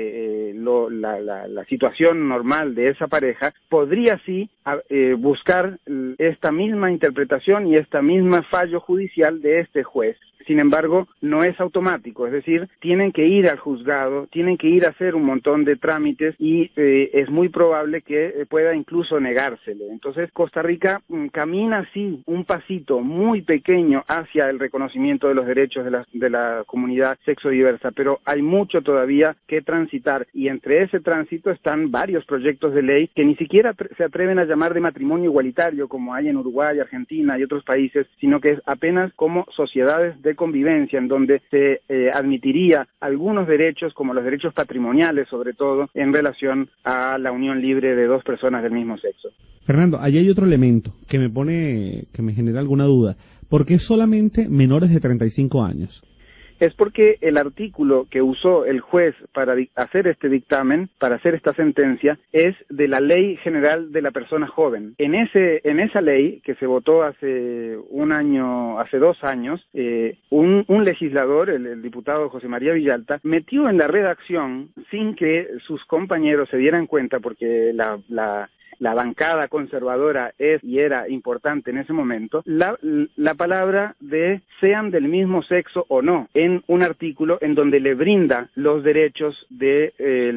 la situación normal de esa pareja, podría sí buscar esta misma interpretación y esta misma fallo judicial de este juez. Sin embargo, no es automático, es decir, tienen que ir al juzgado, tienen que ir a hacer un montón de trámites y es muy probable que pueda incluso negársele. Entonces, Costa Rica camina así un pasito muy pequeño hacia el reconocimiento de los derechos de la comunidad sexodiversa, pero hay mucho todavía que transitar y entre ese tránsito están varios proyectos de ley que ni siquiera se atreven a llamar de matrimonio igualitario como hay en Uruguay, Argentina y otros países, sino que es apenas como sociedades de convivencia en donde se admitiría algunos derechos como los derechos patrimoniales sobre todo en relación a la unión libre de 2 personas del mismo sexo. Fernando, allí hay otro elemento que me genera alguna duda. ¿Por qué solamente menores de 35 años? Es porque el artículo que usó el juez para hacer este dictamen, para hacer esta sentencia, es de la Ley General de la Persona Joven. En esa ley, que se votó hace 2 años, un legislador, el diputado José María Villalta, metió en la redacción, sin que sus compañeros se dieran cuenta, porque la bancada conservadora es y era importante en ese momento, la palabra de sean del mismo sexo o no, en un artículo en donde le brinda los derechos de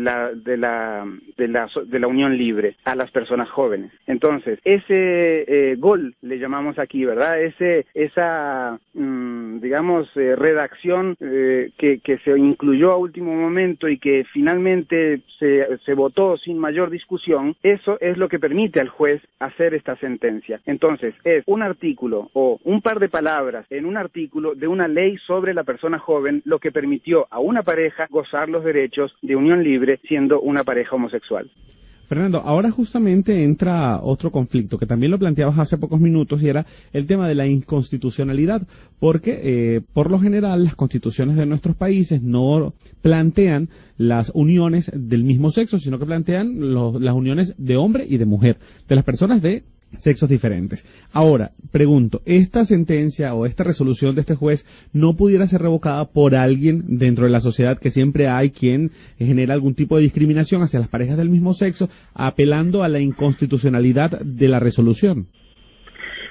la unión libre a las personas jóvenes. Entonces, ese gol le llamamos aquí, ¿verdad? Esa redacción que se incluyó a último momento y que finalmente se votó sin mayor discusión, eso es lo que permite al juez hacer esta sentencia. Entonces, es un artículo o un par de palabras en un artículo de una ley sobre la persona joven lo que permitió a una pareja gozar los derechos de unión libre siendo una pareja homosexual. Fernando, ahora justamente entra otro conflicto que también lo planteabas hace pocos minutos y era el tema de la inconstitucionalidad, porque por lo general las constituciones de nuestros países no plantean las uniones del mismo sexo, sino que plantean las uniones de hombre y de mujer, de las personas de sexos diferentes. Ahora, pregunto, ¿esta sentencia o esta resolución de este juez no pudiera ser revocada por alguien dentro de la sociedad, que siempre hay quien genera algún tipo de discriminación hacia las parejas del mismo sexo, apelando a la inconstitucionalidad de la resolución?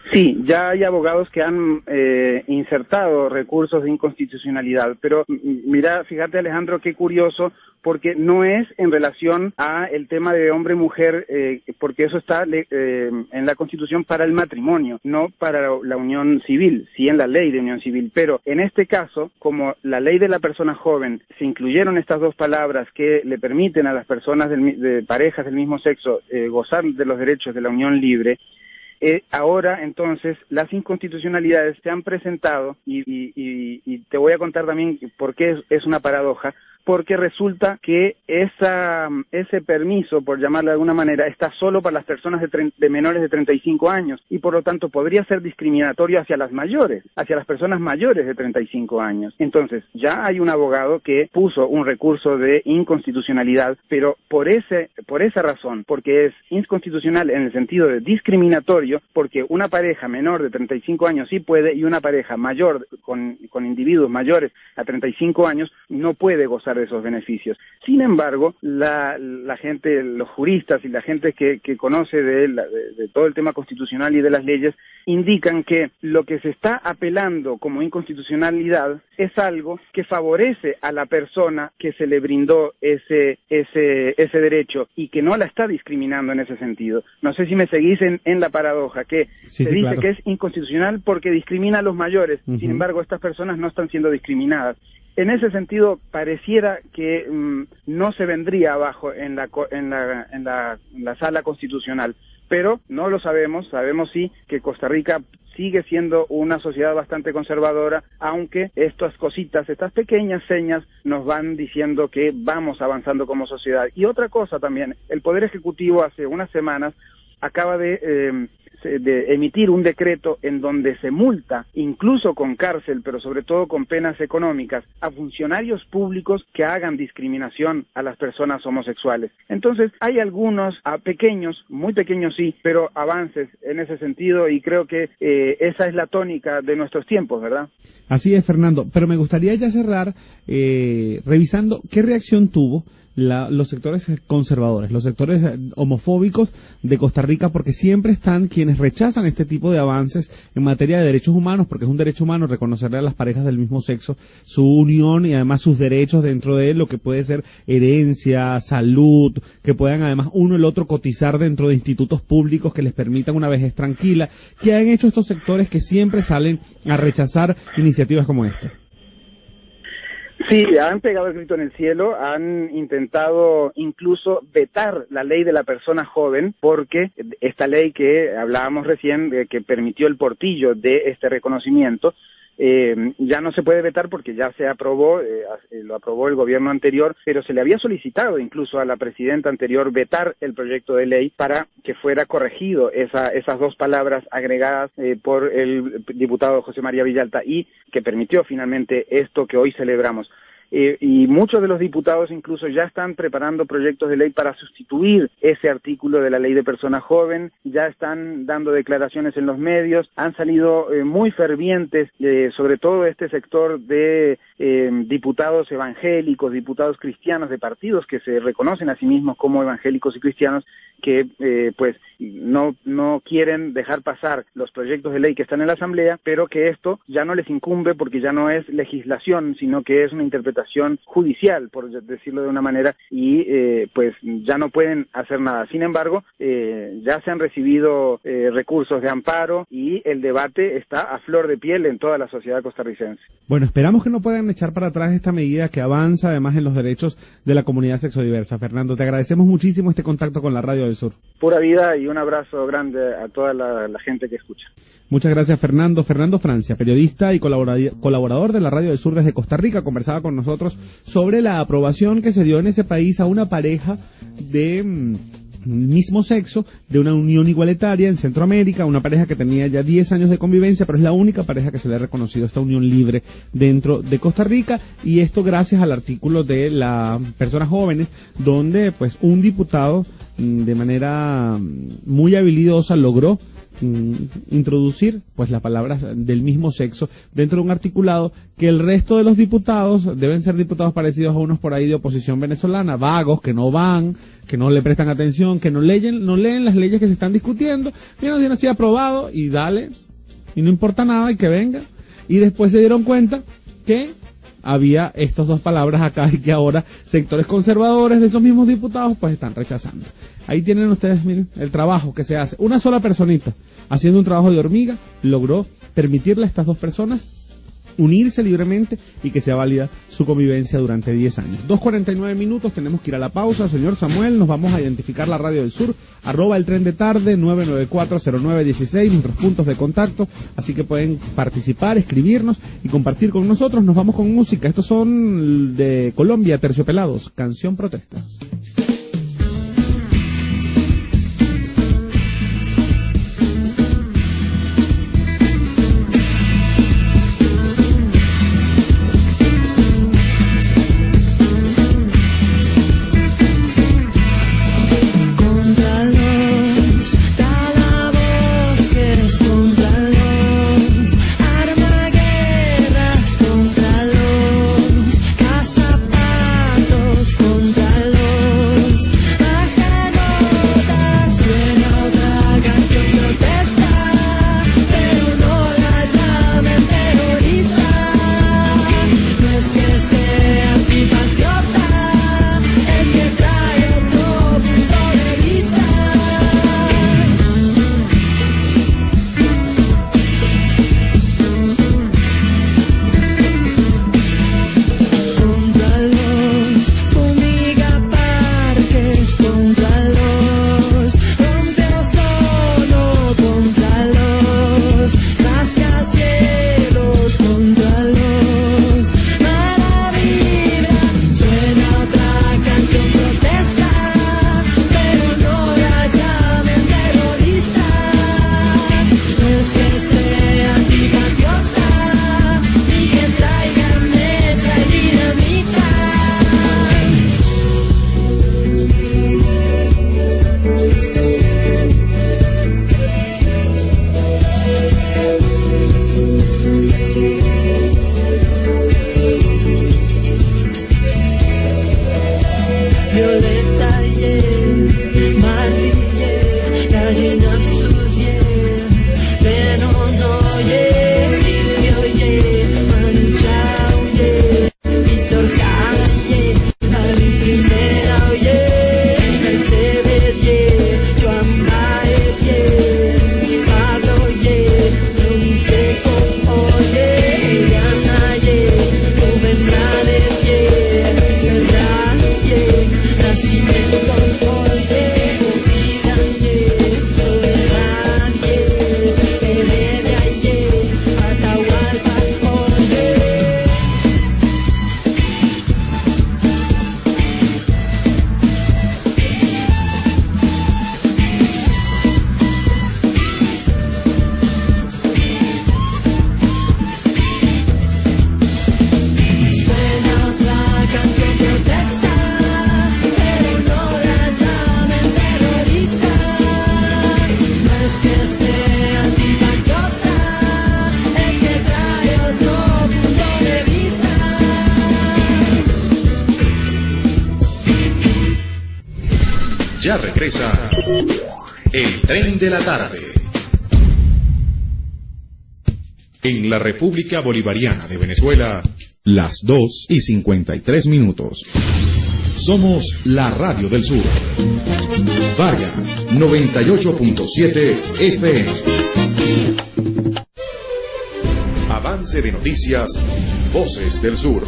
Sí, ya hay abogados que han insertado recursos de inconstitucionalidad, pero mira, fíjate Alejandro, qué curioso, porque no es en relación a el tema de hombre-mujer, porque eso está en la Constitución para el matrimonio, no para la unión civil, sí en la ley de unión civil, pero en este caso, como la ley de la persona joven, se incluyeron estas dos palabras que le permiten a las personas de parejas del mismo sexo gozar de los derechos de la unión libre. Ahora, entonces, las inconstitucionalidades se han presentado y te voy a contar también por qué es una paradoja, porque resulta que ese permiso, por llamarlo de alguna manera, está solo para las personas de menores de 35 años y por lo tanto podría ser discriminatorio hacia las mayores, hacia las personas mayores de 35 años. Entonces, ya hay un abogado que puso un recurso de inconstitucionalidad, pero por esa razón, porque es inconstitucional en el sentido de discriminatorio, porque una pareja menor de 35 años sí puede y una pareja mayor con individuos mayores a 35 años no puede gozar de esos beneficios. Sin embargo, la gente, los juristas y la gente que conoce de todo el tema constitucional y de las leyes, indican que lo que se está apelando como inconstitucionalidad es algo que favorece a la persona que se le brindó ese derecho y que no la está discriminando en ese sentido. No sé si me seguís en la paradoja, que se dice claro que es inconstitucional porque discrimina a los mayores, sin embargo estas personas no están siendo discriminadas. En ese sentido, pareciera que no se vendría abajo en la sala constitucional, pero no lo sabemos. Sabemos sí que Costa Rica sigue siendo una sociedad bastante conservadora, aunque estas cositas, estas pequeñas señas nos van diciendo que vamos avanzando como sociedad. Y otra cosa también, el Poder Ejecutivo hace unas semanas acaba de emitir un decreto en donde se multa, incluso con cárcel, pero sobre todo con penas económicas, a funcionarios públicos que hagan discriminación a las personas homosexuales. Entonces, hay algunos pequeños, muy pequeños sí, pero avances en ese sentido y creo que esa es la tónica de nuestros tiempos, ¿verdad? Así es, Fernando, pero me gustaría ya cerrar revisando qué reacción tuvo los sectores conservadores, los sectores homofóbicos de Costa Rica, porque siempre están quienes rechazan este tipo de avances en materia de derechos humanos, porque es un derecho humano reconocerle a las parejas del mismo sexo su unión y además sus derechos dentro de lo que puede ser herencia, salud, que puedan además uno y el otro cotizar dentro de institutos públicos que les permitan una vejez tranquila. ¿Qué han hecho estos sectores que siempre salen a rechazar iniciativas como estas? Sí, han pegado el grito en el cielo, han intentado incluso vetar la ley de la persona joven, porque esta ley que hablábamos recién, que permitió el portillo de este reconocimiento, ya no se puede vetar porque ya se aprobó, lo aprobó el gobierno anterior, pero se le había solicitado incluso a la presidenta anterior vetar el proyecto de ley para que fuera corregido esas dos palabras agregadas por el diputado José María Villalta y que permitió finalmente esto que hoy celebramos. Y muchos de los diputados incluso ya están preparando proyectos de ley para sustituir ese artículo de la ley de persona joven, ya están dando declaraciones en los medios, han salido muy fervientes, sobre todo este sector de diputados evangélicos, diputados cristianos de partidos que se reconocen a sí mismos como evangélicos y cristianos, que pues no quieren dejar pasar los proyectos de ley que están en la Asamblea, pero que esto ya no les incumbe porque ya no es legislación, sino que es una interpretación judicial, por decirlo de una manera, y pues ya no pueden hacer nada. Sin embargo, ya se han recibido recursos de amparo y el debate está a flor de piel en toda la sociedad costarricense. Bueno, esperamos que no puedan echar para atrás esta medida que avanza además en los derechos de la comunidad sexodiversa. Fernando, te agradecemos muchísimo este contacto con la Radio del Sur. Pura vida y un abrazo grande a toda la gente que escucha. Muchas gracias, Fernando. Fernando Francia, periodista y colaborador de la Radio del Sur desde Costa Rica, conversaba con nosotros sobre la aprobación que se dio en ese país a una pareja de mismo sexo, de una unión igualitaria en Centroamérica, una pareja que tenía ya 10 años de convivencia, pero es la única pareja que se le ha reconocido esta unión libre dentro de Costa Rica, y esto gracias al artículo de las personas jóvenes, donde pues un diputado de manera muy habilidosa logró introducir pues las palabras del mismo sexo dentro de un articulado, que el resto de los diputados deben ser diputados parecidos a unos por ahí de oposición venezolana, vagos, que no van, que no le prestan atención, que no leen las leyes que se están discutiendo, vienen así aprobado y dale, y no importa nada y que venga. Y después se dieron cuenta que había estas dos palabras acá y que ahora sectores conservadores de esos mismos diputados pues están rechazando. Ahí tienen ustedes, miren, el trabajo que se hace. Una sola personita haciendo un trabajo de hormiga logró permitirle a estas dos personas unirse libremente y que sea válida su convivencia durante 10 años. 2:49, tenemos que ir a la pausa. Señor Samuel, nos vamos a identificar la Radio del Sur, @el tren de tarde, 9940916, nuestros puntos de contacto, así que pueden participar, escribirnos y compartir con nosotros. Nos vamos con música. Estos son de Colombia, Terciopelados, Canción Protesta. Ya regresa el tren de la tarde. En la República Bolivariana de Venezuela, las 2:53. Somos la Radio del Sur. Vargas, 98.7 FM. Avance de noticias, Voces del Sur.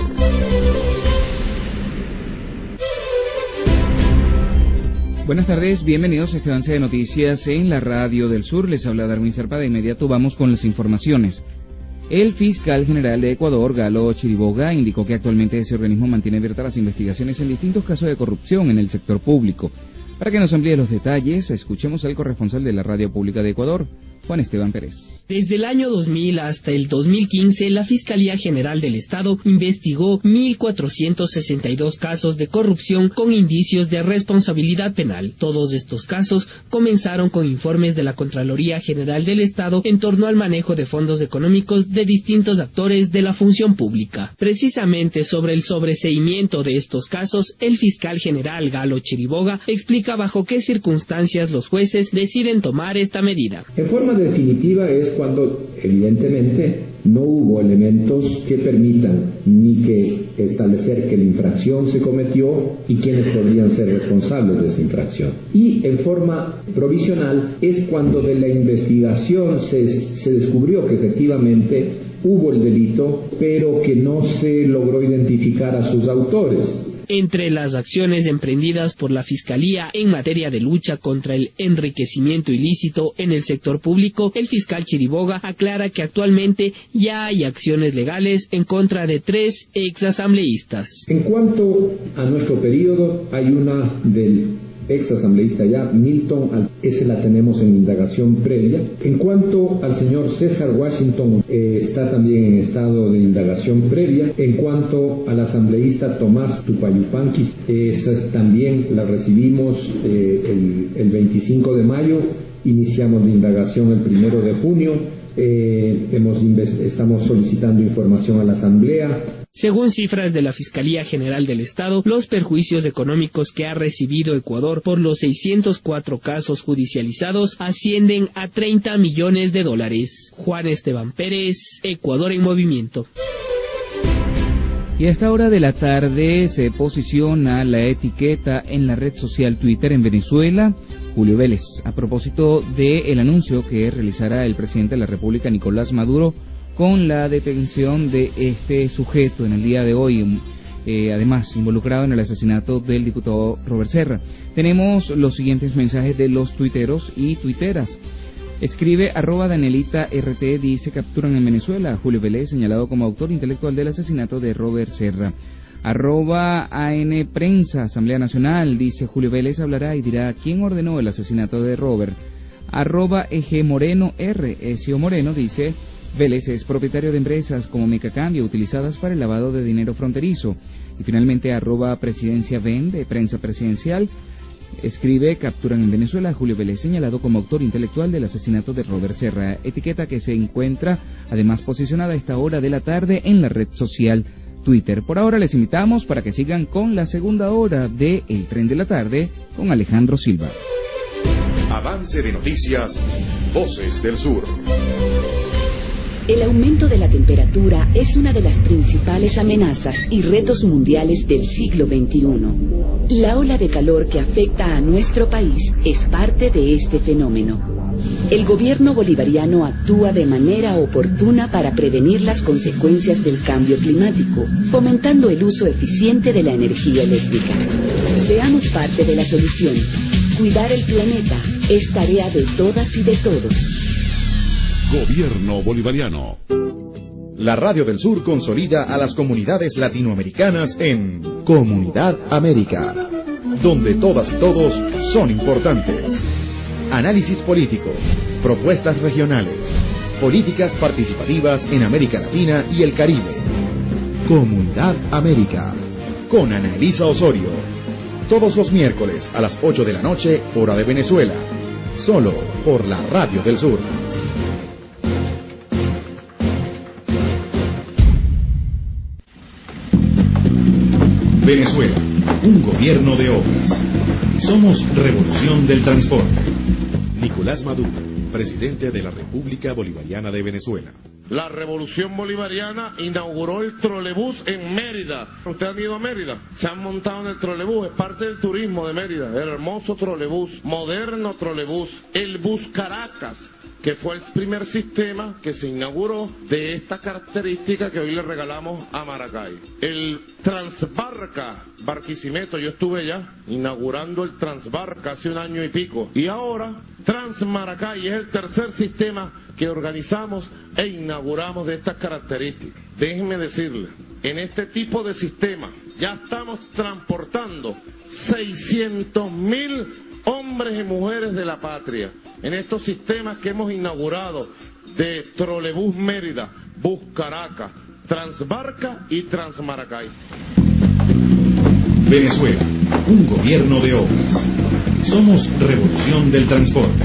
Buenas tardes, bienvenidos a este avance de noticias en la Radio del Sur. Les habla Darwin Serpa. De inmediato vamos con las informaciones. El fiscal general de Ecuador, Galo Chiriboga, indicó que actualmente ese organismo mantiene abiertas las investigaciones en distintos casos de corrupción en el sector público. Para que nos amplíe los detalles, escuchemos al corresponsal de la Radio Pública de Ecuador, Juan Esteban Pérez. Desde el año 2000 hasta el 2015, la Fiscalía General del Estado investigó 1.462 casos de corrupción con indicios de responsabilidad penal. Todos estos casos comenzaron con informes de la Contraloría General del Estado en torno al manejo de fondos económicos de distintos actores de la función pública. Precisamente sobre el sobreseimiento de estos casos, el fiscal general Galo Chiriboga explica bajo qué circunstancias los jueces deciden tomar esta medida. En forma definitiva es cuando evidentemente no hubo elementos que permitan ni que establecer que la infracción se cometió y quiénes podrían ser responsables de esa infracción. Y en forma provisional es cuando de la investigación se descubrió que efectivamente hubo el delito, pero que no se logró identificar a sus autores. Entre las acciones emprendidas por la Fiscalía en materia de lucha contra el enriquecimiento ilícito en el sector público, el fiscal Chiriboga aclara que actualmente ya hay acciones legales en contra de 3 exasambleístas. En cuanto a nuestro periodo, hay una del exasambleísta ya, Milton, esa la tenemos en indagación previa. En cuanto al señor César Washington, está también en estado de indagación previa. En cuanto al asambleísta Tomás Tupayupanquis, esa también la recibimos el 25 de mayo, iniciamos la indagación el 1 de junio, estamos solicitando información a la Asamblea. Según cifras de la Fiscalía General del Estado, los perjuicios económicos que ha recibido Ecuador por los 604 casos judicializados ascienden a $30 millones. Juan Esteban Pérez, Ecuador en Movimiento. Y a esta hora de la tarde se posiciona la etiqueta en la red social Twitter en Venezuela, Julio Vélez, a propósito del anuncio que realizará el presidente de la República, Nicolás Maduro, con la detención de este sujeto en el día de hoy, además involucrado en el asesinato del diputado Robert Serra. Tenemos los siguientes mensajes de los tuiteros y tuiteras. Escribe @DanielitaRT, dice: capturan en Venezuela a Julio Vélez, señalado como autor intelectual del asesinato de Robert Serra. @ANPrensa, Asamblea Nacional, dice: Julio Vélez hablará y dirá quién ordenó el asesinato de Robert. @EGMorenoR, Ezio Moreno, dice: Vélez es propietario de empresas como Mecacambio utilizadas para el lavado de dinero fronterizo. Y finalmente @PresidenciaVen, de Prensa Presidencial, escribe: capturan en Venezuela a Julio Vélez, señalado como autor intelectual del asesinato de Robert Serra, etiqueta que se encuentra además posicionada a esta hora de la tarde en la red social Twitter. Por ahora les invitamos para que sigan con la segunda hora de El Tren de la Tarde con Alejandro Silva. Avance de noticias, Voces del Sur. El aumento de la temperatura es una de las principales amenazas y retos mundiales del siglo XXI. La ola de calor que afecta a nuestro país es parte de este fenómeno. El gobierno bolivariano actúa de manera oportuna para prevenir las consecuencias del cambio climático, fomentando el uso eficiente de la energía eléctrica. Seamos parte de la solución. Cuidar el planeta es tarea de todas y de todos. Gobierno bolivariano. La Radio del Sur consolida a las comunidades latinoamericanas en Comunidad América, donde todas y todos son importantes. Análisis político, propuestas regionales, políticas participativas en América Latina y el Caribe. Comunidad América, con Ana Elisa Osorio. Todos los miércoles a las 8 de la noche, hora de Venezuela. Solo por la Radio del Sur. Venezuela, un gobierno de obras. Somos revolución del transporte. Nicolás Maduro, presidente de la República Bolivariana de Venezuela. La revolución bolivariana inauguró el trolebús en Mérida. ¿Ustedes han ido a Mérida? Se han montado en el trolebús, es parte del turismo de Mérida. El hermoso trolebús, moderno trolebús, el Bus Caracas, que fue el primer sistema que se inauguró de esta característica que hoy le regalamos a Maracay. El Transbarca, Barquisimeto, yo estuve ya inaugurando el Transbarca hace 1 año y pico. Y ahora Transmaracay es el tercer sistema que organizamos e inauguramos de estas características. Déjenme decirles en este tipo de sistema. Ya estamos transportando 600.000 hombres y mujeres de la patria en estos sistemas que hemos inaugurado de Trolebús Mérida, Bus Caracas, Transbarca y Transmaracay. Venezuela, un gobierno de obras. Somos Revolución del Transporte.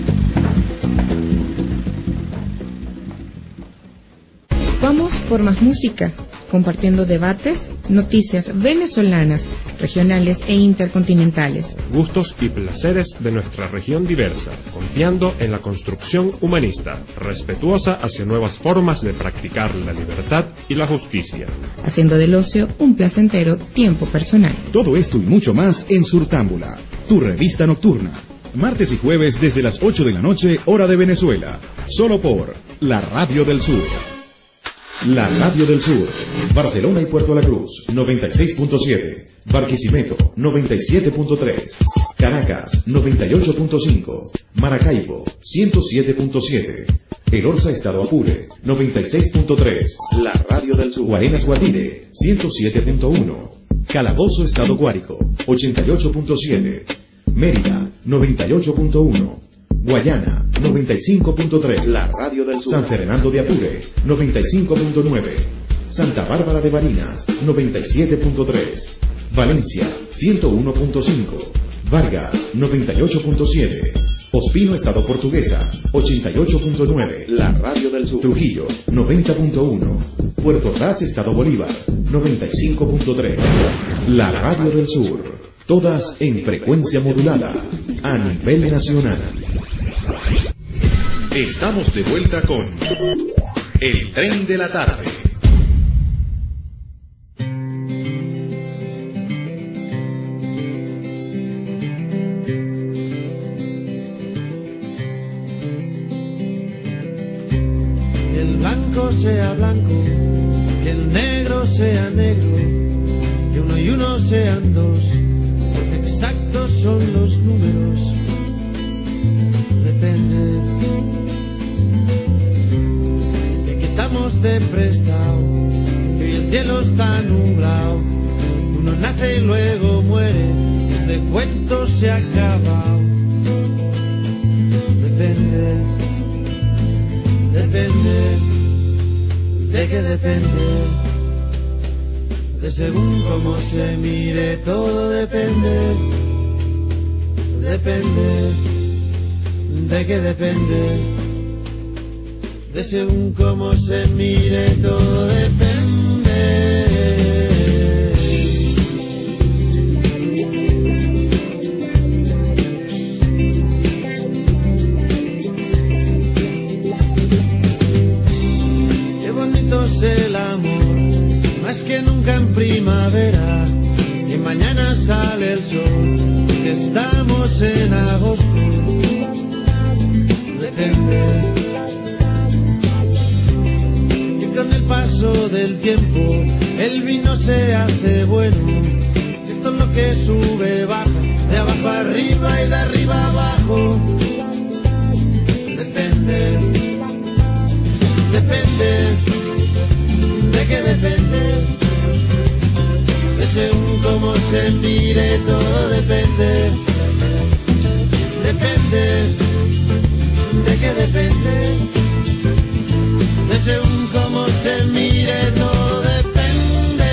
Vamos por más música, compartiendo debates, noticias venezolanas, regionales e intercontinentales. Gustos y placeres de nuestra región diversa, confiando en la construcción humanista, respetuosa hacia nuevas formas de practicar la libertad y la justicia. Haciendo del ocio un placentero tiempo personal. Todo esto y mucho más en Surtámbula, tu revista nocturna. Martes y jueves desde las 8 de la noche, hora de Venezuela. Solo por la Radio del Sur. La Radio del Sur, Barcelona y Puerto La Cruz, 96.7, Barquisimeto, 97.3, Caracas, 98.5, Maracaibo, 107.7, El Orza Estado Apure, 96.3, La Radio del Sur, Guarenas Guatire, 107.1, Calabozo Estado Guárico, 88.7, Mérida, 98.1, Guayana, 95.3, La Radio del Sur, San Fernando de Apure, 95.9, Santa Bárbara de Barinas, 97.3, Valencia, 101.5, Vargas, 98.7, Ospino Estado Portuguesa, 88.9, La Radio del Sur, Trujillo, 90.1, Puerto Ordaz Estado Bolívar, 95.3, La Radio del Sur, todas en frecuencia modulada, a nivel nacional. Estamos de vuelta con El Tren de la Tarde. Que el blanco sea blanco, que el negro sea negro, que uno y uno sean dos, porque exactos son los números. Depende. Estamos de prestado, que hoy el cielo está nublado. Uno nace y luego muere, este cuento se ha acabado. Depende, depende, ¿de qué depende? De según cómo se mire, todo depende. Depende, ¿de qué depende? De según cómo se mire, todo depende. Qué bonito es el amor, más que nunca en primavera, y mañana sale el sol, que estamos en agosto. Depende. Con el paso del tiempo el vino se hace bueno. Esto es lo que sube, baja, de abajo arriba y de arriba abajo. Depende, depende, ¿de qué depende? De según cómo se mire, todo depende. Depende, ¿de qué depende? De según cómo se mire, todo depende.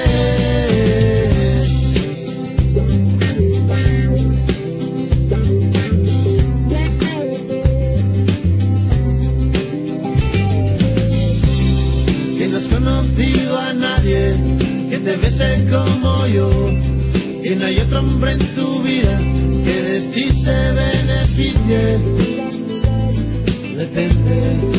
Que no has conocido a nadie que te bese como yo, que no hay otro hombre en tu vida que de ti se beneficie. Depende.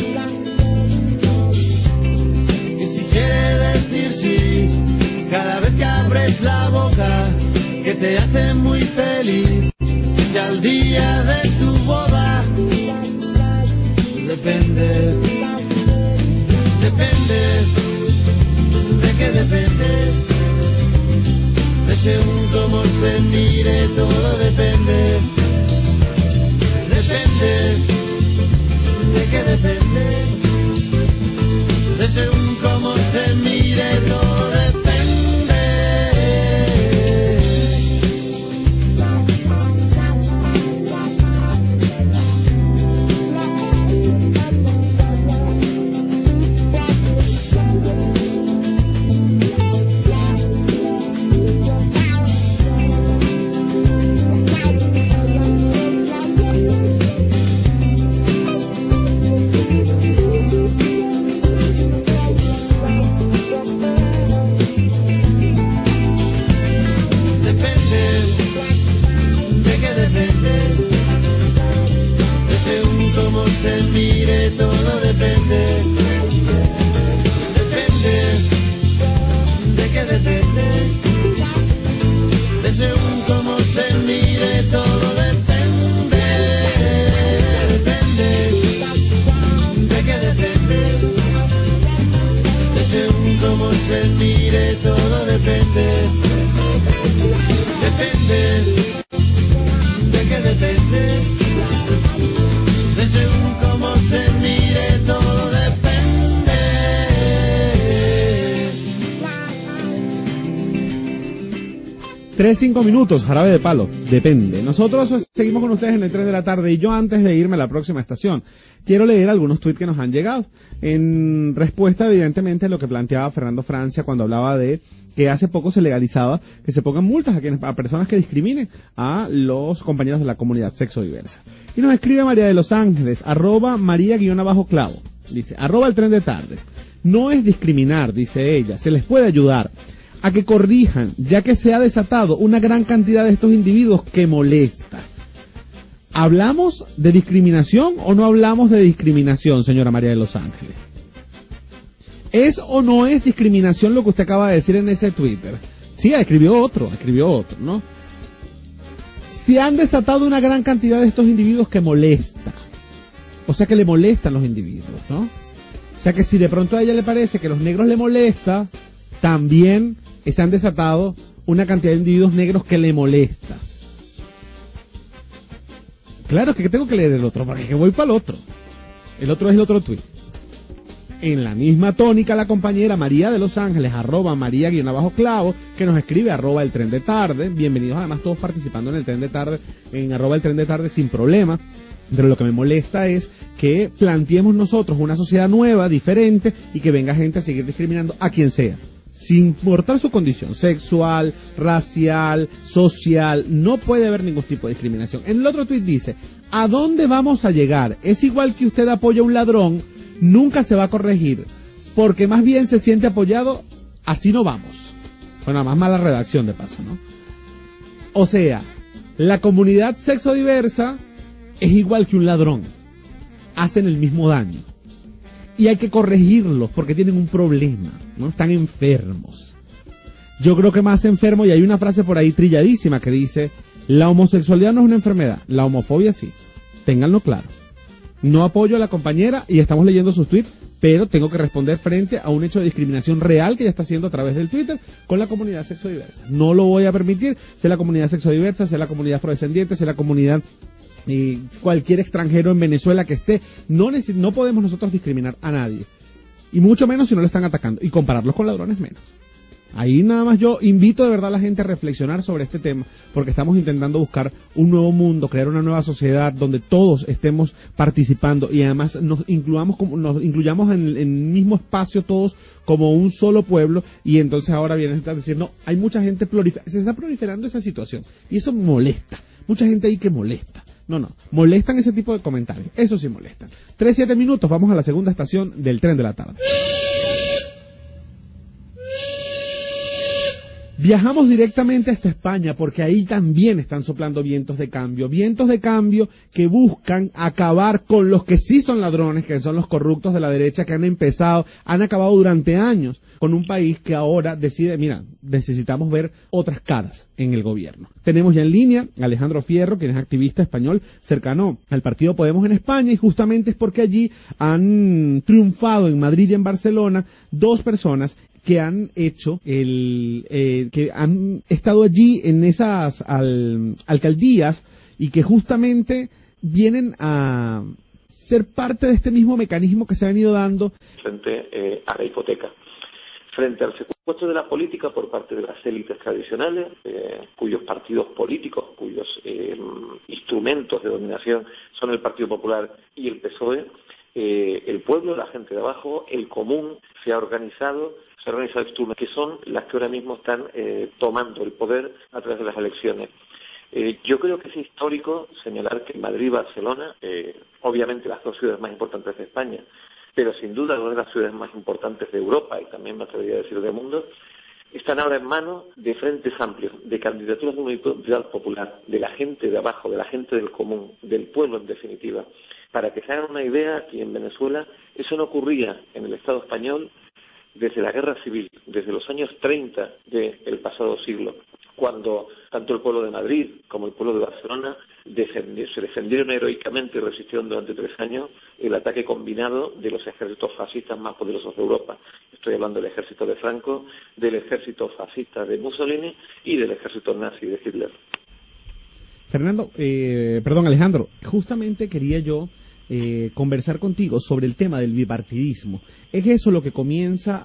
Cada vez que abres la boca, que te hace muy feliz, que sea el día de tu boda. Depende, depende, ¿de qué depende? De según cómo se mire, todo depende. Depende, ¿de qué depende? De según cómo se mire, todo se mire, todo depende. Depende. ¿De qué depende? De según cómo se mire, todo depende. 3-5 minutos, jarabe de palo, depende. Nosotros seguimos con ustedes en el 3 de la tarde y yo antes de irme a la próxima estación quiero leer algunos tweets que nos han llegado en respuesta evidentemente a lo que planteaba Fernando Francia cuando hablaba de que hace poco se legalizaba que se pongan multas a personas que discriminen a los compañeros de la comunidad sexodiversa. Y nos escribe María de Los Ángeles, @María_clavo, dice, @el tren de tarde. No es discriminar, dice ella, se les puede ayudar a que corrijan, ya que se ha desatado una gran cantidad de estos individuos que molesta. ¿Hablamos de discriminación o no hablamos de discriminación, señora María de Los Ángeles? ¿Es o no es discriminación lo que usted acaba de decir en ese Twitter? Sí, escribió otro, ¿no? Se han desatado una gran cantidad de estos individuos que molesta. O sea que le molestan los individuos, ¿no? O sea que si de pronto a ella le parece que los negros le molesta, también se han desatado una cantidad de individuos negros que le molesta. Claro que tengo que leer el otro, porque voy para el otro. El otro es el otro tuit. En la misma tónica, la compañera María de Los Ángeles, @María_clavo, que nos escribe @el tren de tarde. Bienvenidos además todos participando en el tren de tarde, en @el tren de tarde sin problema. Pero lo que me molesta es que planteemos nosotros una sociedad nueva, diferente, y que venga gente a seguir discriminando a quien sea, sin importar su condición sexual, racial, social. No puede haber ningún tipo de discriminación. En el otro tuit dice, ¿a dónde vamos a llegar? Es igual que usted apoya a un ladrón, nunca se va a corregir, porque más bien se siente apoyado, así no vamos. Bueno, más mala redacción de paso, ¿no? O sea, la comunidad sexodiversa es igual que un ladrón, hacen el mismo daño. Y hay que corregirlos porque tienen un problema, ¿no? Están enfermos. Yo creo que más enfermo, y hay una frase por ahí trilladísima que dice, la homosexualidad no es una enfermedad, la homofobia sí. Ténganlo claro. No apoyo a la compañera y estamos leyendo sus tweets, pero tengo que responder frente a un hecho de discriminación real que ella está haciendo a través del Twitter con la comunidad sexodiversa. No lo voy a permitir, sea la comunidad sexodiversa, sea la comunidad afrodescendiente, sea la comunidad cualquier extranjero en Venezuela que esté, no podemos nosotros discriminar a nadie, y mucho menos si no lo están atacando, y compararlos con ladrones menos. Ahí nada más yo invito de verdad a la gente a reflexionar sobre este tema, porque estamos intentando buscar un nuevo mundo, crear una nueva sociedad donde todos estemos participando y además nos incluyamos en el mismo espacio todos como un solo pueblo. Y entonces ahora vienen a estar diciendo, hay mucha gente se está proliferando esa situación y eso molesta, mucha gente ahí que molesta. No, molestan ese tipo de comentarios, eso sí molestan. 3-7 minutos, vamos a la segunda estación del tren de la tarde. Viajamos directamente hasta España porque ahí también están soplando vientos de cambio que buscan acabar con los que sí son ladrones, que son los corruptos de la derecha que han acabado durante años con un país que ahora decide, mira, necesitamos ver otras caras en el gobierno. Tenemos ya en línea a Alejandro Fierro, quien es activista español cercano al partido Podemos en España, y justamente es porque allí han triunfado en Madrid y en Barcelona dos personas que han hecho que han estado allí en esas alcaldías y que justamente vienen a ser parte de este mismo mecanismo que se ha venido dando frente a la hipoteca, frente al secuestro de la política por parte de las élites tradicionales, cuyos partidos políticos, cuyos instrumentos de dominación son el Partido Popular y el PSOE. El pueblo, la gente de abajo, el común, se ha organizado exturnos, que son las que ahora mismo están tomando el poder a través de las elecciones. Yo creo que es histórico señalar que Madrid y Barcelona, obviamente las dos ciudades más importantes de España, pero sin duda una de las ciudades más importantes de Europa y también me atrevería a decir del mundo, están ahora en manos de frentes amplios, de candidaturas de unidad popular, de la gente de abajo, de la gente del común, del pueblo en definitiva. Para que se hagan una idea, aquí en Venezuela eso no ocurría en el Estado español desde la guerra civil, desde los años 30 del pasado siglo, cuando tanto el pueblo de Madrid como el pueblo de Barcelona se defendieron heroicamente y resistieron durante 3 años el ataque combinado de los ejércitos fascistas más poderosos de Europa. Estoy hablando del ejército de Franco, del ejército fascista de Mussolini y del ejército nazi de Hitler. Alejandro, justamente quería yo conversar contigo sobre el tema del bipartidismo. Es eso lo que comienza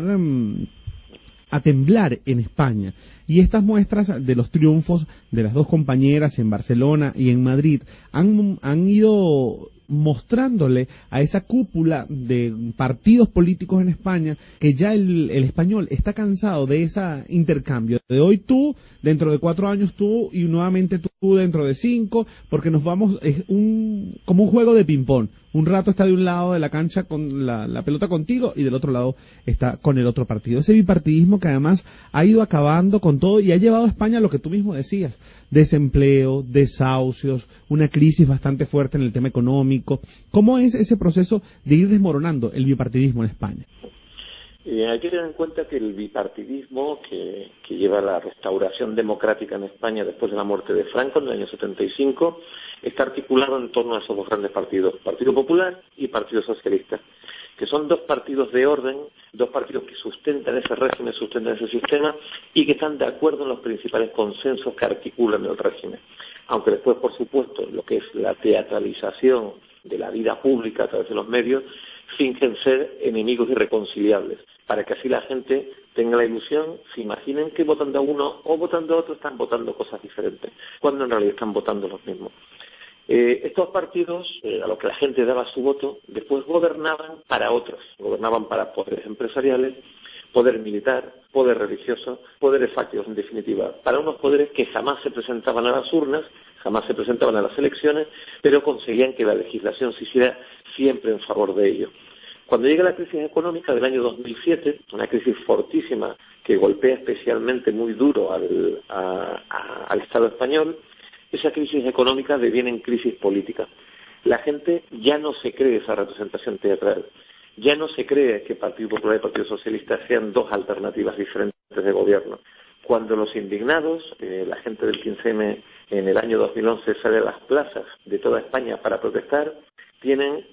a temblar en España, y estas muestras de los triunfos de las dos compañeras en Barcelona y en Madrid han ido mostrándole a esa cúpula de partidos políticos en España que ya el español está cansado de ese intercambio, de hoy tú, dentro de 4 años tú, y nuevamente tú dentro de 5, porque nos vamos, es como un juego de ping-pong. Un rato está de un lado de la cancha con la pelota contigo y del otro lado está con el otro partido. Ese bipartidismo que además ha ido acabando con todo y ha llevado a España a lo que tú mismo decías: desempleo, desahucios, una crisis bastante fuerte en el tema económico. ¿Cómo es ese proceso de ir desmoronando el bipartidismo en España? Hay que tener en cuenta que el bipartidismo que lleva la restauración democrática en España después de la muerte de Franco en el año 75 está articulado en torno a esos 2 grandes partidos, Partido Popular y Partido Socialista, que son 2 partidos de orden, 2 partidos que sustentan ese régimen, sustentan ese sistema y que están de acuerdo en los principales consensos que articulan el régimen. Aunque después, por supuesto, lo que es la teatralización de la vida pública a través de los medios, fingen ser enemigos irreconciliables, para que así la gente tenga la ilusión, se imaginen que votando a uno o votando a otro están votando cosas diferentes, cuando en realidad están votando los mismos. Estos partidos, a los que la gente daba su voto, después gobernaban para otros, gobernaban para poderes empresariales, poder militar, poder religioso, poderes fácticos, en definitiva, para unos poderes que jamás se presentaban a las urnas, jamás se presentaban a las elecciones, pero conseguían que la legislación se hiciera siempre en favor de ellos. Cuando llega la crisis económica del año 2007, una crisis fortísima que golpea especialmente muy duro al Estado español, esa crisis económica deviene en crisis política. La gente ya no se cree esa representación teatral, ya no se cree que Partido Popular y Partido Socialista sean 2 alternativas diferentes de gobierno. Cuando los indignados, la gente del 15M en el año 2011 sale a las plazas de toda España para protestar, tienen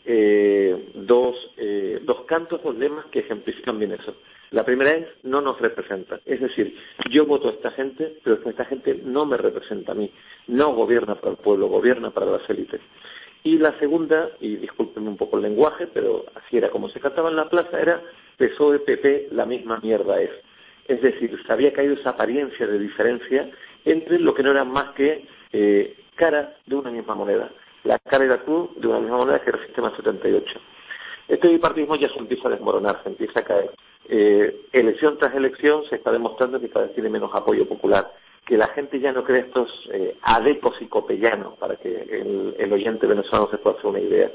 2 cantos, 2 lemas que ejemplifican bien eso. La primera es: no nos representa. Es decir, yo voto a esta gente, pero esta gente no me representa a mí. No gobierna para el pueblo, gobierna para las élites. Y la segunda, y discúlpenme un poco el lenguaje, pero así era como se cantaba en la plaza, era PSOE, PP, la misma mierda es. Es decir, se había caído esa apariencia de diferencia entre lo que no eran más que caras de una misma moneda. La cara y la cruz de una misma moneda, que era el sistema 78. Este bipartidismo ya se empieza a desmoronar, se empieza a caer. Elección tras elección se está demostrando que cada vez tiene menos apoyo popular, que la gente ya no cree estos adeptos y copellanos, para que el oyente venezolano se pueda hacer una idea.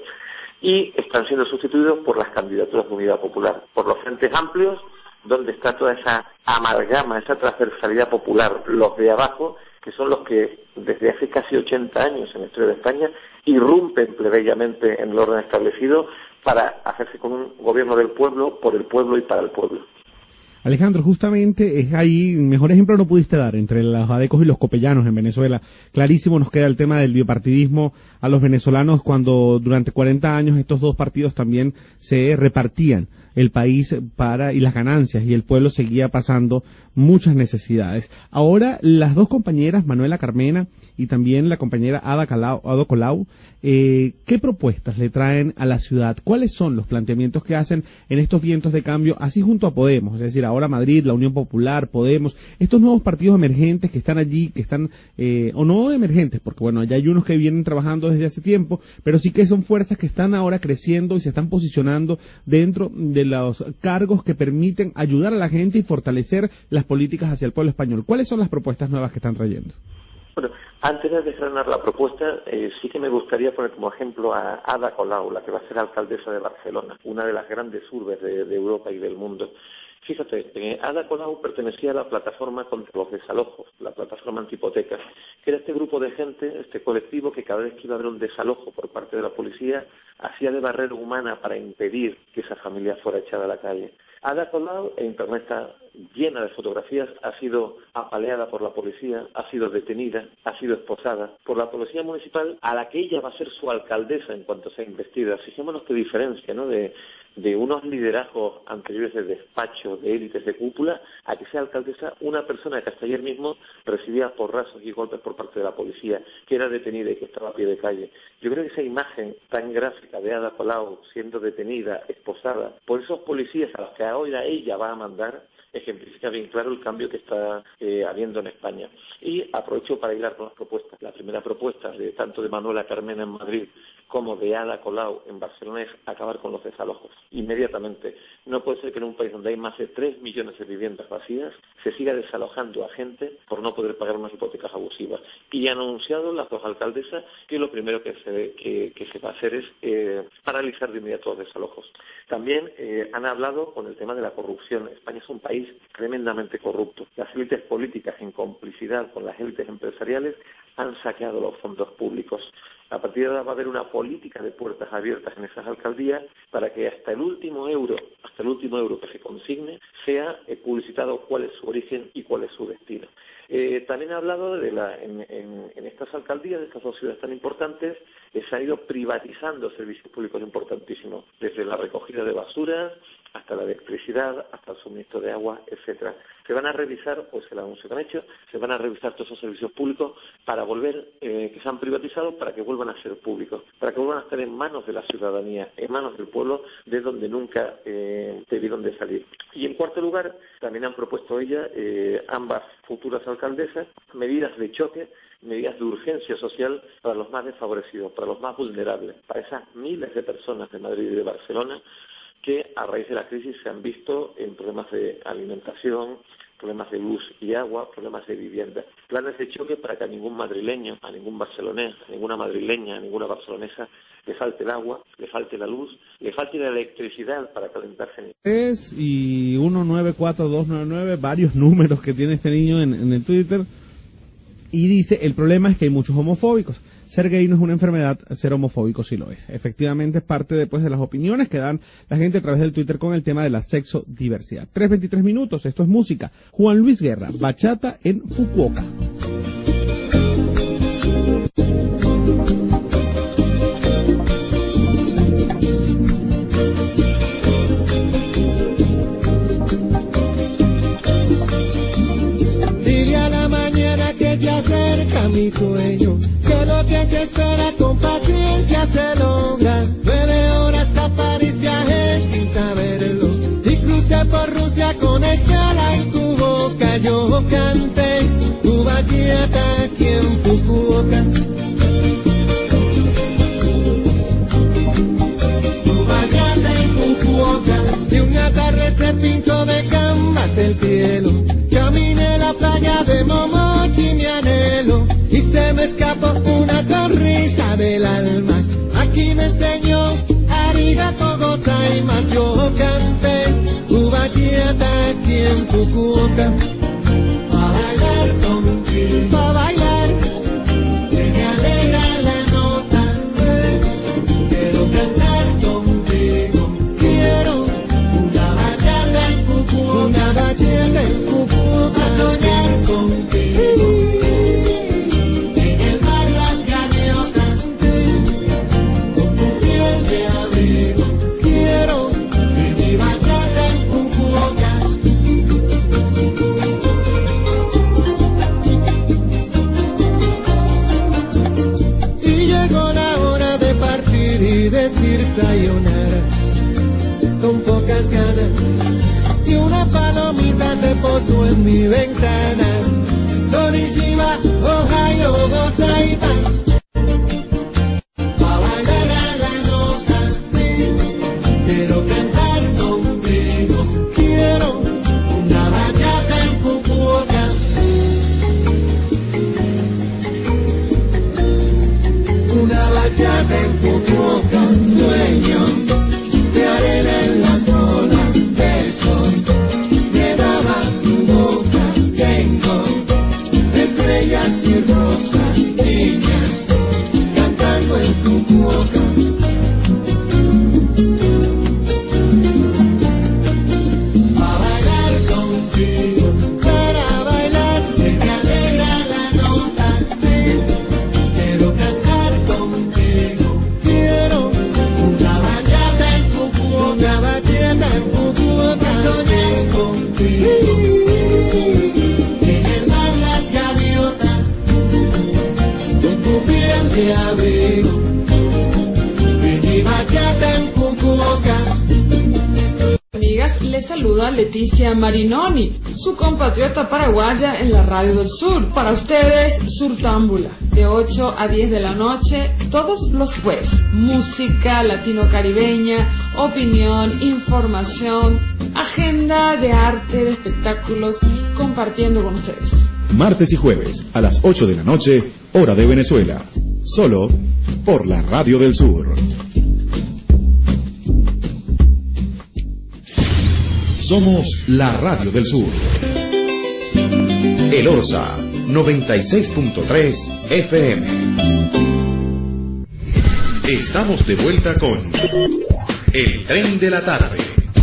Y están siendo sustituidos por las candidaturas de unidad popular, por los frentes amplios, donde está toda esa amalgama, esa transversalidad popular, los de abajo, que son los que desde hace casi 80 años en la historia de España irrumpen plebeyamente en el orden establecido para hacerse con un gobierno del pueblo, por el pueblo y para el pueblo. Alejandro, justamente es ahí, mejor ejemplo no pudiste dar entre los adecos y los copellanos en Venezuela. Clarísimo nos queda el tema del bipartidismo a los venezolanos, cuando durante 40 años estos 2 partidos también se repartían el país y las ganancias, y el pueblo seguía pasando muchas necesidades. Ahora las 2 compañeras, Manuela Carmena y también la compañera Ada Colau, ¿qué propuestas le traen a la ciudad? ¿Cuáles son los planteamientos que hacen en estos vientos de cambio, así junto a Podemos? Es decir, ahora Madrid, la Unión Popular, Podemos, estos nuevos partidos emergentes que están allí, que están, o no emergentes, porque bueno, ya hay unos que vienen trabajando desde hace tiempo, pero sí que son fuerzas que están ahora creciendo y se están posicionando dentro de los cargos que permiten ayudar a la gente y fortalecer las políticas hacia el pueblo español. ¿Cuáles son las propuestas nuevas que están trayendo? Bueno, antes de desgranar la propuesta, sí que me gustaría poner como ejemplo a Ada Colau, la que va a ser alcaldesa de Barcelona, una de las grandes urbes de Europa y del mundo. Fíjate, Ada Colau pertenecía a la plataforma contra los desalojos, la plataforma antihipotecas, que era este grupo de gente, este colectivo, que cada vez que iba a haber un desalojo por parte de la policía, hacía de barrera humana para impedir que esa familia fuera echada a la calle. Ada Colau, en internet está llena de fotografías, ha sido apaleada por la policía, ha sido detenida, ha sido esposada por la policía municipal, a la que ella va a ser su alcaldesa en cuanto sea investida. Fijémonos qué diferencia, ¿no?, de unos liderazgos anteriores de despacho, de élites, de cúpula, a que sea alcaldesa una persona que hasta ayer mismo recibía porrazos y golpes por parte de la policía, que era detenida y que estaba a pie de calle. Yo creo que esa imagen tan gráfica de Ada Colau siendo detenida, esposada, por esos policías a los que ahora ella va a mandar, ejemplifica bien claro el cambio que está habiendo en España. Y aprovecho para hilar con las propuestas. La primera propuesta, tanto de Manuela Carmena en Madrid como de Ada Colau en Barcelona, es acabar con los desalojos inmediatamente. No puede ser que en un país donde hay más de 3 millones de viviendas vacías se siga desalojando a gente por no poder pagar unas hipotecas abusivas. Y han anunciado las dos alcaldesas que lo primero que se va a hacer es paralizar de inmediato los desalojos. También han hablado con el tema de la corrupción. España es un país tremendamente corrupto. Las élites políticas, en complicidad con las élites empresariales, han saqueado los fondos públicos. A partir de ahora va a haber una política de puertas abiertas en esas alcaldías para que hasta el último euro que se consigne sea publicitado cuál es su origen y cuál es su destino. También ha hablado en estas alcaldías, de estas dos ciudades tan importantes, se han ido privatizando servicios públicos importantísimos, desde la recogida de basuras hasta la electricidad, hasta el suministro de agua, etcétera. Se van a revisar, pues el anuncio que han hecho, se van a revisar todos esos servicios públicos para volver, que se han privatizado, para que vuelvan a ser públicos, para que vuelvan a estar en manos de la ciudadanía, en manos del pueblo, de donde nunca debieron de salir. Y en cuarto lugar, también han propuesto ambas futuras alcaldesas, medidas de choque, medidas de urgencia social para los más desfavorecidos, para los más vulnerables, para esas miles de personas de Madrid y de Barcelona que a raíz de la crisis se han visto en problemas de alimentación, problemas de luz y agua, problemas de vivienda. Planes de choque para que a ningún madrileño, a ningún barcelonés, a ninguna madrileña, a ninguna barcelonesa le falte el agua, le falte la luz, le falte la electricidad para calentarse. 3 y 194299, varios números que tiene este niño en el Twitter. Y dice, el problema es que hay muchos homofóbicos. Ser gay no es una enfermedad, ser homofóbico sí lo es. Efectivamente es parte después de las opiniones que dan la gente a través del Twitter con el tema de la sexodiversidad. 3:23 minutos, esto es música. Juan Luis Guerra, Bachata en Fukuoka. Mi sueño, que lo que se espera con paciencia se logra. 9 horas a París viajé sin saberlo y crucé por Rusia con escala en tu boca. Yo canté tu bachata aquí en Fukuoka. Tu bachata en Fukuoka. Y un atardecer pintó de canvas el cielo. Caminé la playa de Momochi, mi anhelo. Y se me escapó una sonrisa del alma. Aquí me enseñó arigato gozaimasu. Yo canté tu bachata aquí en Fukuoka. Pa' bailar contigo, pa' bailar. Se me alegra la nota. Quiero cantar contigo. Quiero una bachata en Fukuoka. Una bachata en Fukuoka. A soñar contigo. Sayonara, con pocas ganas, y una palomita se posó en mi ventana. Konnichiwa, Ohio, gozaimasu. Pa' bailar a la nota, quiero cantar contigo. Quiero una bachata en Fukuoka. Una bachata en Fukuoka. Sueños de arena en las olas, besos me daba tu boca. Tengo estrellas y rosas, niña. Les saluda Leticia Marinoni, su compatriota paraguaya en la Radio del Sur. Para ustedes, Surtámbula, de 8 a 10 de la noche, todos los jueves. Música latino-caribeña, opinión, información, agenda de arte, de espectáculos, compartiendo con ustedes. Martes y jueves a las 8 de la noche, hora de Venezuela. Solo por la Radio del Sur. Somos la Radio del Sur. El Orsa, 96.3 FM. Estamos de vuelta con El Tren de la Tarde.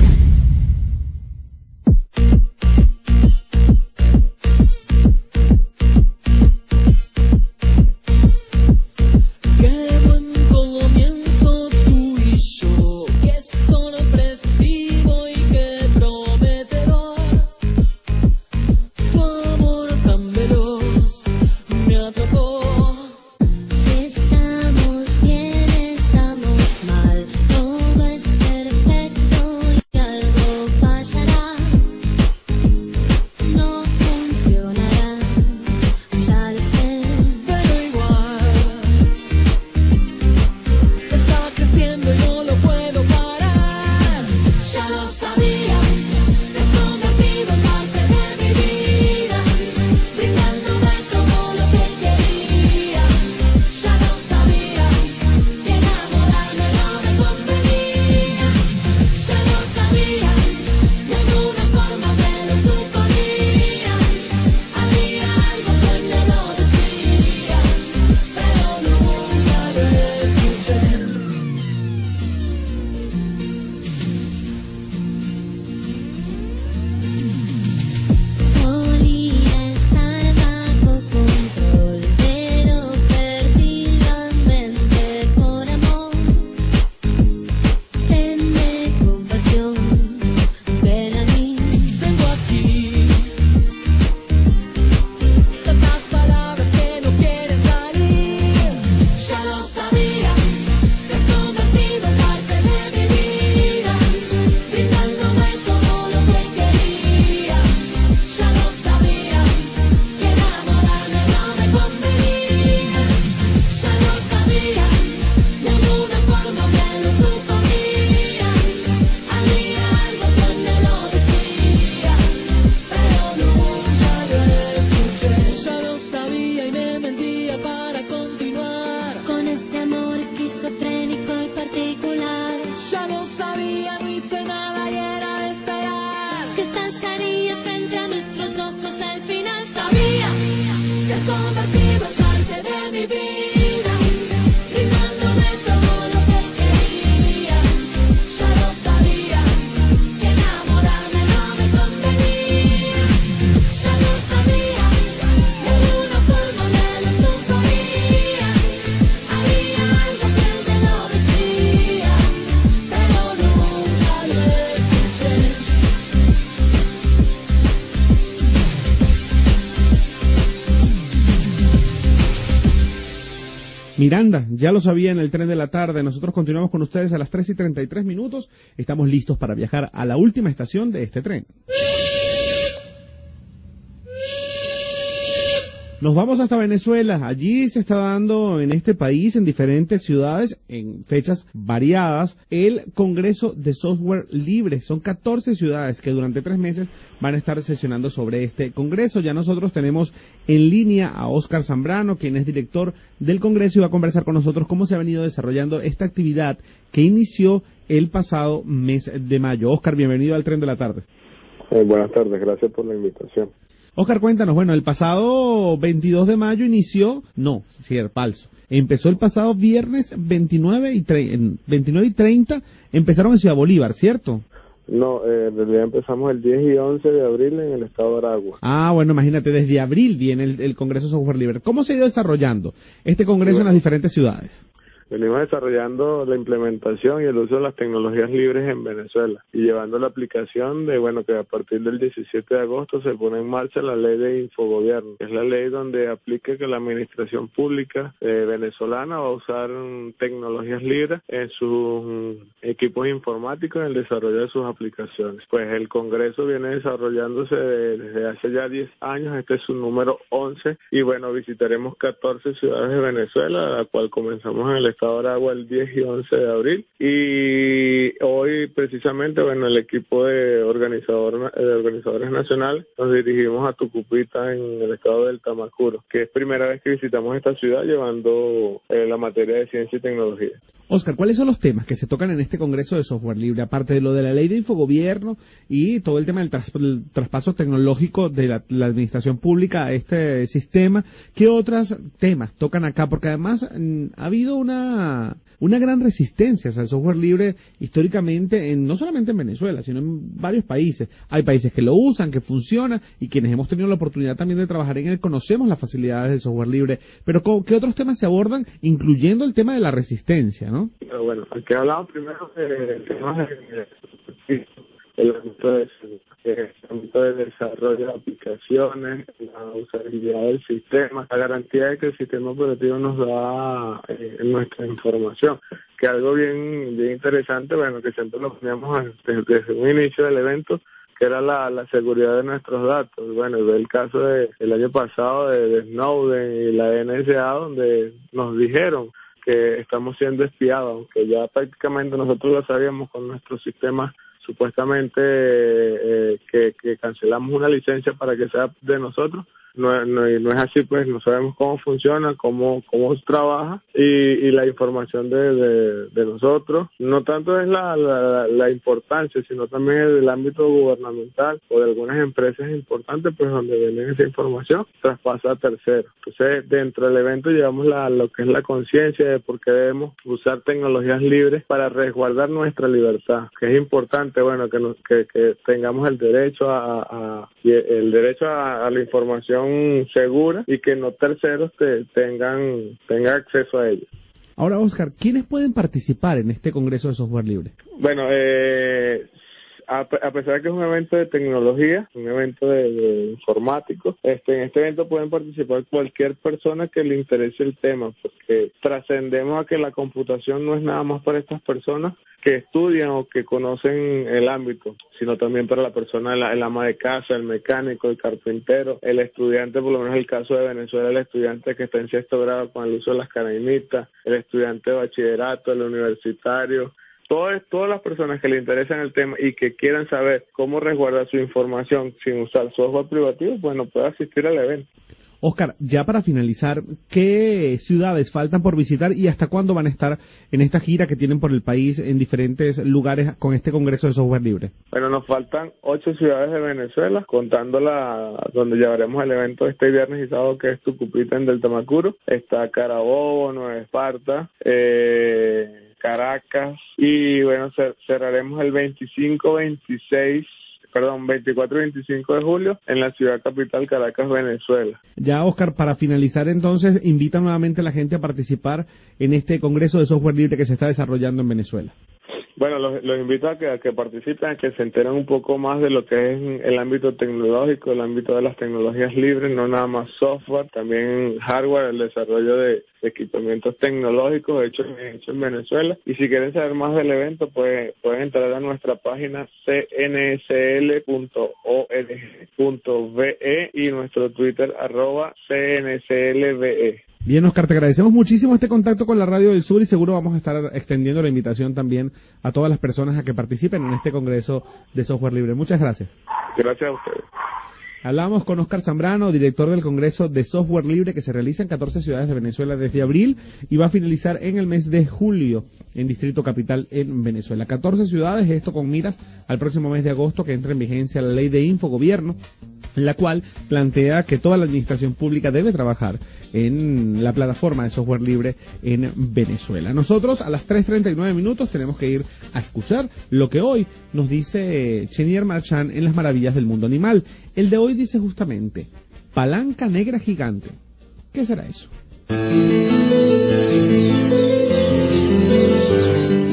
Miranda, ya lo sabía en el Tren de la Tarde. Nosotros continuamos con ustedes a las 3:33. Estamos listos para viajar a la última estación de este tren. Nos vamos hasta Venezuela. Allí se está dando en este país, en diferentes ciudades, en fechas variadas, el Congreso de Software Libre. Son 14 ciudades que durante 3 meses van a estar sesionando sobre este Congreso. Ya nosotros tenemos en línea a Óscar Zambrano, quien es director del Congreso, y va a conversar con nosotros cómo se ha venido desarrollando esta actividad que inició el pasado mes de mayo. Óscar, bienvenido al Tren de la Tarde. Buenas tardes, gracias por la invitación. Óscar, cuéntanos, bueno, el pasado 22 de mayo inició, no, sí, es falso, empezó el pasado viernes 29 y 30, empezaron en Ciudad Bolívar, ¿cierto? No, en realidad empezamos el 10 y 11 de abril en el estado de Aragua. Ah, bueno, imagínate, desde abril viene el Congreso Software Libre. ¿Cómo se ha ido desarrollando este Congreso en las diferentes ciudades? Venimos desarrollando la implementación y el uso de las tecnologías libres en Venezuela y llevando la aplicación de, que a partir del 17 de agosto se pone en marcha la ley de infogobierno. Es la ley donde aplica que la administración pública venezolana va a usar tecnologías libres en sus equipos informáticos en el desarrollo de sus aplicaciones. Pues el Congreso viene desarrollándose desde hace ya 10 años, este es su número 11 y visitaremos 14 ciudades de Venezuela, la cual comenzamos en el estado de Aragua el 10 y 11 de abril y hoy precisamente el equipo de organizadores nacionales nos dirigimos a Tucupita en el estado del Tamacuro, que es primera vez que visitamos esta ciudad llevando la materia de ciencia y tecnología. Oscar, ¿cuáles son los temas que se tocan en este Congreso de Software Libre? Aparte de lo de la ley de infogobierno y todo el tema del traspaso tecnológico de la administración pública a este sistema, ¿qué otros temas tocan acá? Porque además ha habido una gran resistencia al software libre históricamente, no solamente en Venezuela, sino en varios países. Hay países que lo usan, que funciona, y quienes hemos tenido la oportunidad también de trabajar en él conocemos las facilidades del software libre. Pero ¿qué otros temas se abordan, incluyendo el tema de la resistencia, no? Pero aquí hablamos primero del tema el ámbito de desarrollo de aplicaciones, la usabilidad del sistema, la garantía de que el sistema operativo nos da nuestra información, que algo bien interesante, que siempre lo poníamos desde un inicio del evento, que era la seguridad de nuestros datos. El caso del año pasado de Snowden y la NSA, donde nos dijeron que estamos siendo espiados, aunque ya prácticamente nosotros lo sabíamos con nuestros sistemas, supuestamente que cancelamos una licencia para que sea de nosotros. No es así, pues no sabemos cómo funciona, cómo trabaja y la información de nosotros. No tanto es la importancia, sino también el ámbito gubernamental o de algunas empresas importantes, pues donde venden esa información, traspasa a terceros. Entonces, dentro del evento llevamos lo que es la conciencia de por qué debemos usar tecnologías libres para resguardar nuestra libertad, que es importante, que tengamos el derecho a la información segura y que no terceros tengan acceso a ella. Ahora, Oscar, ¿quiénes pueden participar en este Congreso de Software Libre? A pesar de que es un evento de tecnología, un evento de informáticos, en este evento pueden participar cualquier persona que le interese el tema, porque trascendemos a que la computación no es nada más para estas personas que estudian o que conocen el ámbito, sino también para la persona, el ama de casa, el mecánico, el carpintero, el estudiante, por lo menos el caso de Venezuela, el estudiante que está en 6º grado con el uso de las canaimitas, el estudiante de bachillerato, el universitario. Todas las personas que le interesan el tema y que quieran saber cómo resguardar su información sin usar software privativo, puede asistir al evento. Oscar, ya para finalizar, ¿qué ciudades faltan por visitar y hasta cuándo van a estar en esta gira que tienen por el país en diferentes lugares con este Congreso de Software Libre? Nos faltan 8 ciudades de Venezuela, contando donde llevaremos el evento este viernes y sábado, que es Tucupita en del Tamacuro. Está Carabobo, Nueva Esparta, Caracas y cerraremos el 24 y 25 de julio en la ciudad capital, Caracas, Venezuela. Ya, Oscar, para finalizar entonces, invita nuevamente a la gente a participar en este Congreso de Software Libre que se está desarrollando en Venezuela. Los invito a que participen, a que se enteren un poco más de lo que es el ámbito tecnológico, el ámbito de las tecnologías libres, no nada más software, también hardware, el desarrollo de equipamientos tecnológicos hechos en Venezuela. Y si quieren saber más del evento, pueden entrar a nuestra página cnsl.org.ve y nuestro Twitter @cnslve. Bien, Oscar, te agradecemos muchísimo este contacto con la Radio del Sur y seguro vamos a estar extendiendo la invitación también a todas las personas a que participen en este Congreso de Software Libre. Muchas gracias. Gracias a ustedes. Hablamos con Oscar Zambrano, director del Congreso de Software Libre que se realiza en 14 ciudades de Venezuela desde abril y va a finalizar en el mes de julio en Distrito Capital en Venezuela. 14 ciudades, esto con miras al próximo mes de agosto que entra en vigencia la ley de infogobierno, la cual plantea que toda la administración pública debe trabajar en la plataforma de software libre en Venezuela. Nosotros a las 3:39 tenemos que ir a escuchar lo que hoy nos dice Chenier Marchand en Las Maravillas del Mundo Animal. El de hoy dice justamente, palanca negra gigante. ¿Qué será eso?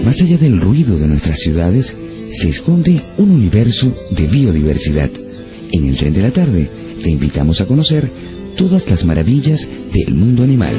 Más allá del ruido de nuestras ciudades, se esconde un universo de biodiversidad. En el Tren de la Tarde te invitamos a conocer todas las maravillas del mundo animal.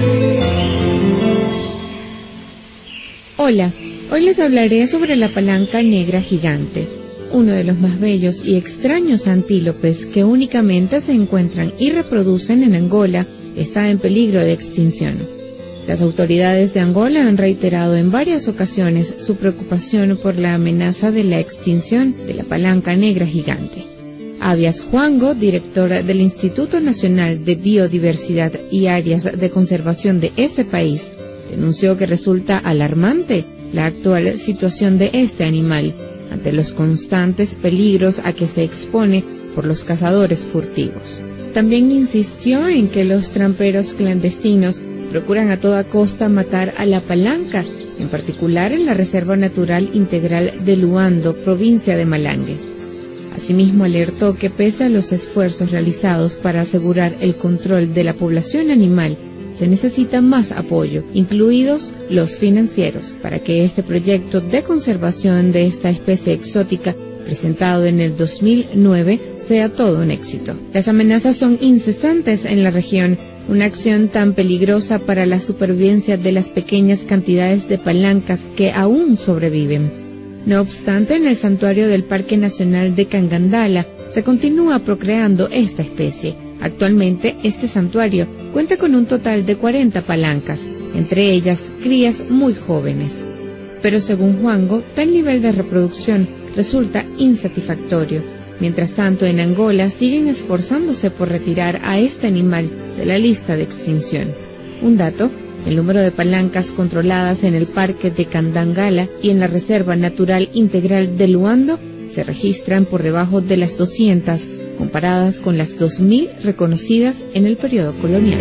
Hola, hoy les hablaré sobre la palanca negra gigante, uno de los más bellos y extraños antílopes que únicamente se encuentran y reproducen en Angola. Está en peligro de extinción. Las autoridades de Angola han reiterado en varias ocasiones su preocupación por la amenaza de la extinción de la palanca negra gigante. Abias Juango, director del Instituto Nacional de Biodiversidad y Áreas de Conservación de ese país, denunció que resulta alarmante la actual situación de este animal ante los constantes peligros a que se expone por los cazadores furtivos. También insistió en que los tramperos clandestinos procuran a toda costa matar a la palanca, en particular en la Reserva Natural Integral de Luando, provincia de Malangue. Asimismo, alertó que pese a los esfuerzos realizados para asegurar el control de la población animal, se necesita más apoyo, incluidos los financieros, para que este proyecto de conservación de esta especie exótica, presentado en el 2009, sea todo un éxito. Las amenazas son incesantes en la región, una acción tan peligrosa para la supervivencia de las pequeñas cantidades de palancas que aún sobreviven. No obstante, en el santuario del Parque Nacional de Cangandala se continúa procreando esta especie. Actualmente, este santuario cuenta con un total de 40 palancas, entre ellas crías muy jóvenes. Pero según Juango, tal nivel de reproducción resulta insatisfactorio. Mientras tanto, en Angola siguen esforzándose por retirar a este animal de la lista de extinción. Un dato: el número de palancas controladas en el Parque de Candangala y en la Reserva Natural Integral de Luando se registran por debajo de las 200, comparadas con las 2.000 reconocidas en el periodo colonial.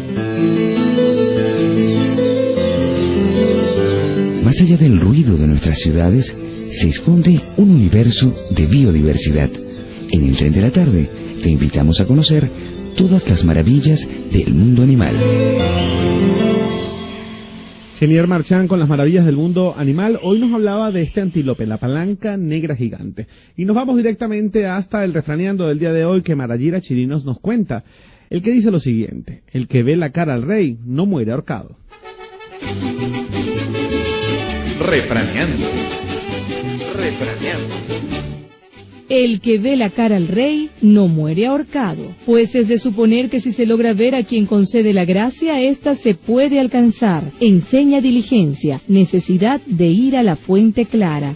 Más allá del ruido de nuestras ciudades, se esconde un universo de biodiversidad. En el Tren de la Tarde te invitamos a conocer todas las maravillas del mundo animal. Chenier Marchand con las maravillas del mundo animal. Hoy nos hablaba de este antílope, la palanca negra gigante. Y nos vamos directamente hasta el refraneando del día de hoy que Marayira Chirinos nos cuenta. El que dice lo siguiente: el que ve la cara al rey no muere ahorcado. Refraneando. El que ve la cara al rey no muere ahorcado, pues es de suponer que si se logra ver a quien concede la gracia, ésta se puede alcanzar. Enseña diligencia, necesidad de ir a la fuente clara.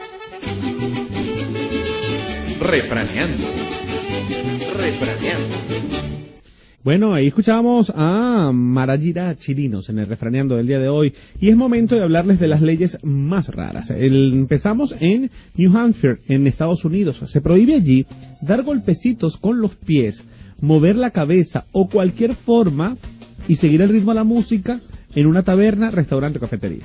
Refraneando. Bueno, ahí escuchábamos a Marayira Chirinos en el refraneando del día de hoy, y es momento de hablarles de las leyes más raras. Empezamos en New Hampshire, en Estados Unidos. Se prohíbe allí dar golpecitos con los pies, mover la cabeza o cualquier forma y seguir el ritmo de la música en una taberna, restaurante o cafetería.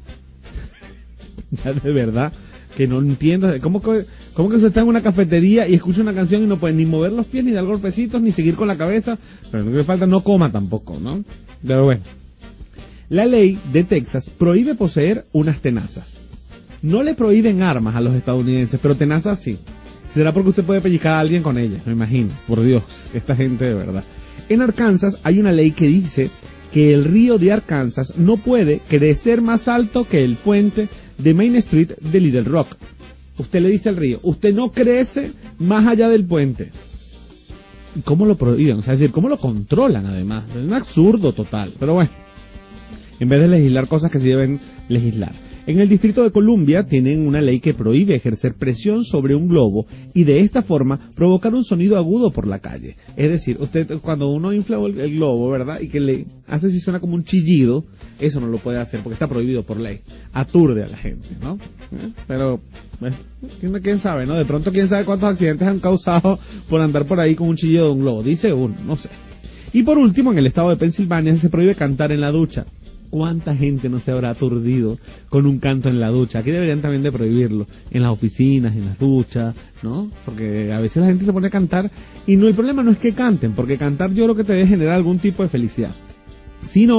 Ya de verdad que no entiendo. ¿Cómo que usted está en una cafetería y escucha una canción y no puede ni mover los pies, ni dar golpecitos, ni seguir con la cabeza? Pero lo que le falta, no coma tampoco, ¿no? Pero bueno. La ley de Texas prohíbe poseer unas tenazas. No le prohíben armas a los estadounidenses, pero tenazas sí. Será porque usted puede pellizcar a alguien con ellas, me imagino. Por Dios, esta gente de verdad. En Arkansas hay una ley que dice que el río de Arkansas no puede crecer más alto que el puente de Main Street de Little Rock. Usted le dice al río: usted no crece más allá del puente. ¿Cómo lo prohíben? O sea, es decir, ¿cómo lo controlan además? Es un absurdo total. Pero bueno, en vez de legislar cosas que se deben legislar. En el Distrito de Columbia tienen una ley que prohíbe ejercer presión sobre un globo y de esta forma provocar un sonido agudo por la calle. Es decir, usted cuando uno infla el globo, ¿verdad? Y que le hace si suena como un chillido, eso no lo puede hacer porque está prohibido por ley. Aturde a la gente, ¿no? Pero, quién sabe, ¿no? De pronto quién sabe cuántos accidentes han causado por andar por ahí con un chillido de un globo. Dice uno, no sé. Y por último, en el estado de Pensilvania se prohíbe cantar en la ducha. ¿Cuánta gente no se habrá aturdido con un canto en la ducha? Aquí deberían también de prohibirlo, en las oficinas, en las duchas, ¿no? Porque a veces la gente se pone a cantar y no, el problema no es que canten, porque cantar yo creo que te debe generar algún tipo de felicidad, sino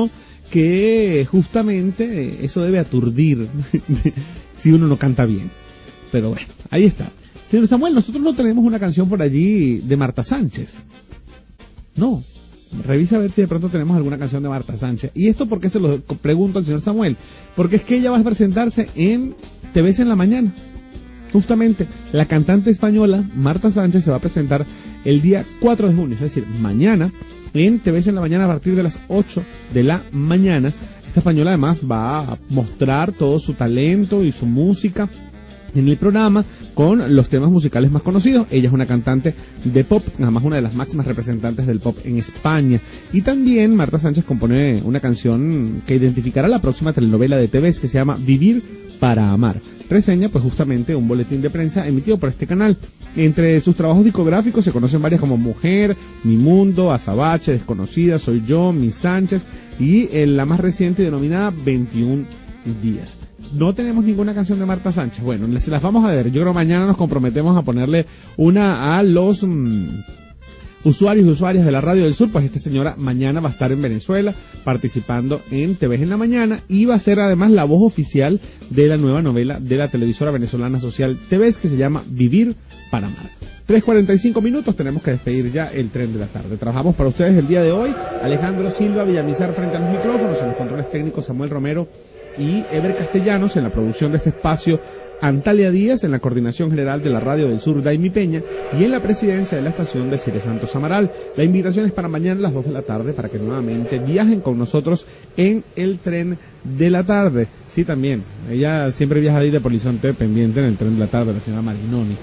que justamente eso debe aturdir si uno no canta bien. Pero bueno, ahí está. Señor Samuel, nosotros no tenemos una canción por allí de Marta Sánchez. No. Revisa a ver si de pronto tenemos alguna canción de Marta Sánchez. ¿Y esto por qué se lo pregunto al señor Samuel? Porque es que ella va a presentarse en TVs en la mañana. Justamente, la cantante española Marta Sánchez se va a presentar el día 4 de junio, es decir, mañana, en TVs en la mañana a partir de las 8 de la mañana. Esta española además va a mostrar todo su talento y su música en el programa con los temas musicales más conocidos. Ella es una cantante de pop, nada más una de las máximas representantes del pop en España. Y también Marta Sánchez compone una canción que identificará la próxima telenovela de TVs que se llama Vivir para Amar. Reseña pues justamente un boletín de prensa emitido por este canal. Entre sus trabajos discográficos se conocen varias como Mujer, Mi Mundo, Azabache, Desconocida, Soy Yo, Mi Sánchez y la más reciente denominada 21 días. No tenemos ninguna canción de Marta Sánchez. Bueno, se las vamos a ver. Yo creo que mañana nos comprometemos a ponerle una a los usuarios y usuarias de la Radio del Sur. Pues esta señora mañana va a estar en Venezuela participando en TVs en la mañana y va a ser además la voz oficial de la nueva novela de la televisora venezolana social TVs que se llama Vivir para Amar. 3:45 minutos, tenemos que despedir ya el tren de la tarde. Trabajamos para ustedes el día de hoy Alejandro Silva Villamizar frente a los micrófonos, en los controles técnicos Samuel Romero y Ever Castellanos, en la producción de este espacio Antalia Díaz, en la coordinación general de la Radio del Sur Daimi Peña y en la presidencia de la estación de Cire Santos Amaral. La invitación es para mañana a las 2 de la tarde para que nuevamente viajen con nosotros en el tren de la tarde. Sí, también, ella siempre viaja ahí de Polizonte pendiente en el tren de la tarde, la señora Marinoni.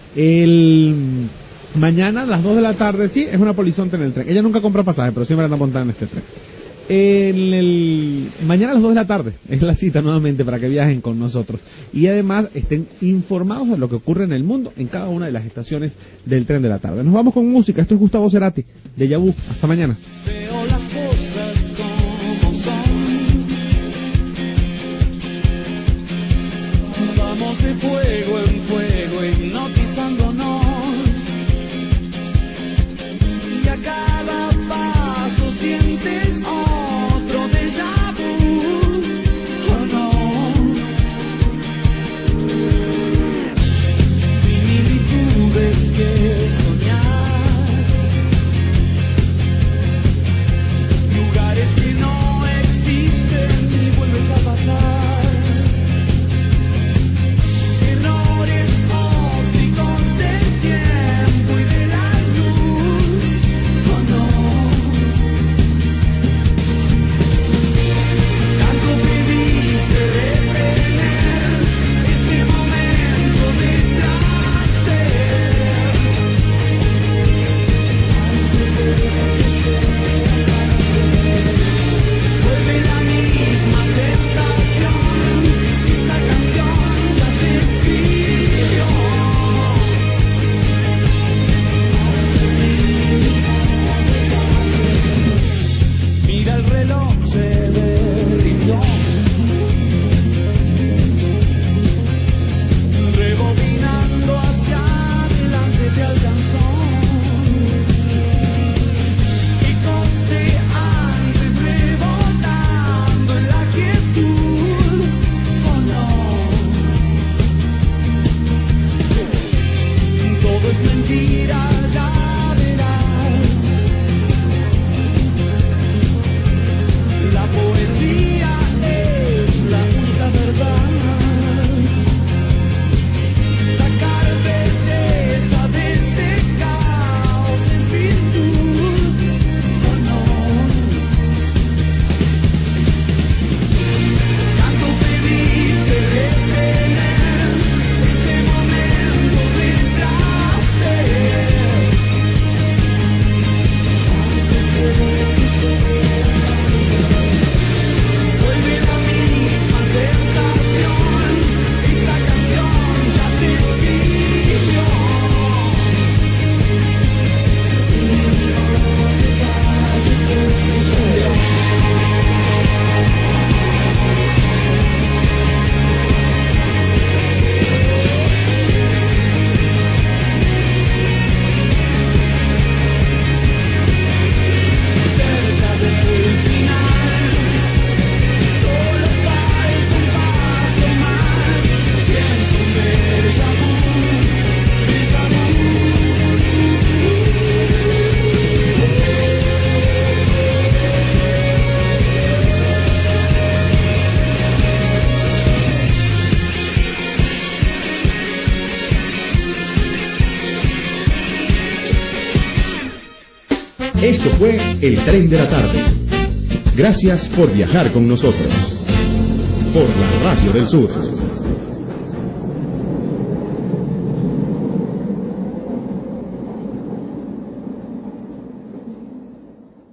Mañana a las 2 de la tarde, sí, es una polizonte en el tren. Ella nunca compra pasaje, pero siempre anda montada en este tren. Mañana a las 2 de la tarde es la cita nuevamente para que viajen con nosotros y además estén informados de lo que ocurre en el mundo en cada una de las estaciones del tren de la tarde. Nos vamos con música. Esto es Gustavo Cerati de Yabú. Hasta mañana. Veo las cosas como son. Vamos de fuego en fuego hipnotizándonos y a cada paso sientes otro déjà vu, oh no. Similitudes que soñas Esto fue El Tren de la Tarde. Gracias por viajar con nosotros. Por la Radio del Sur.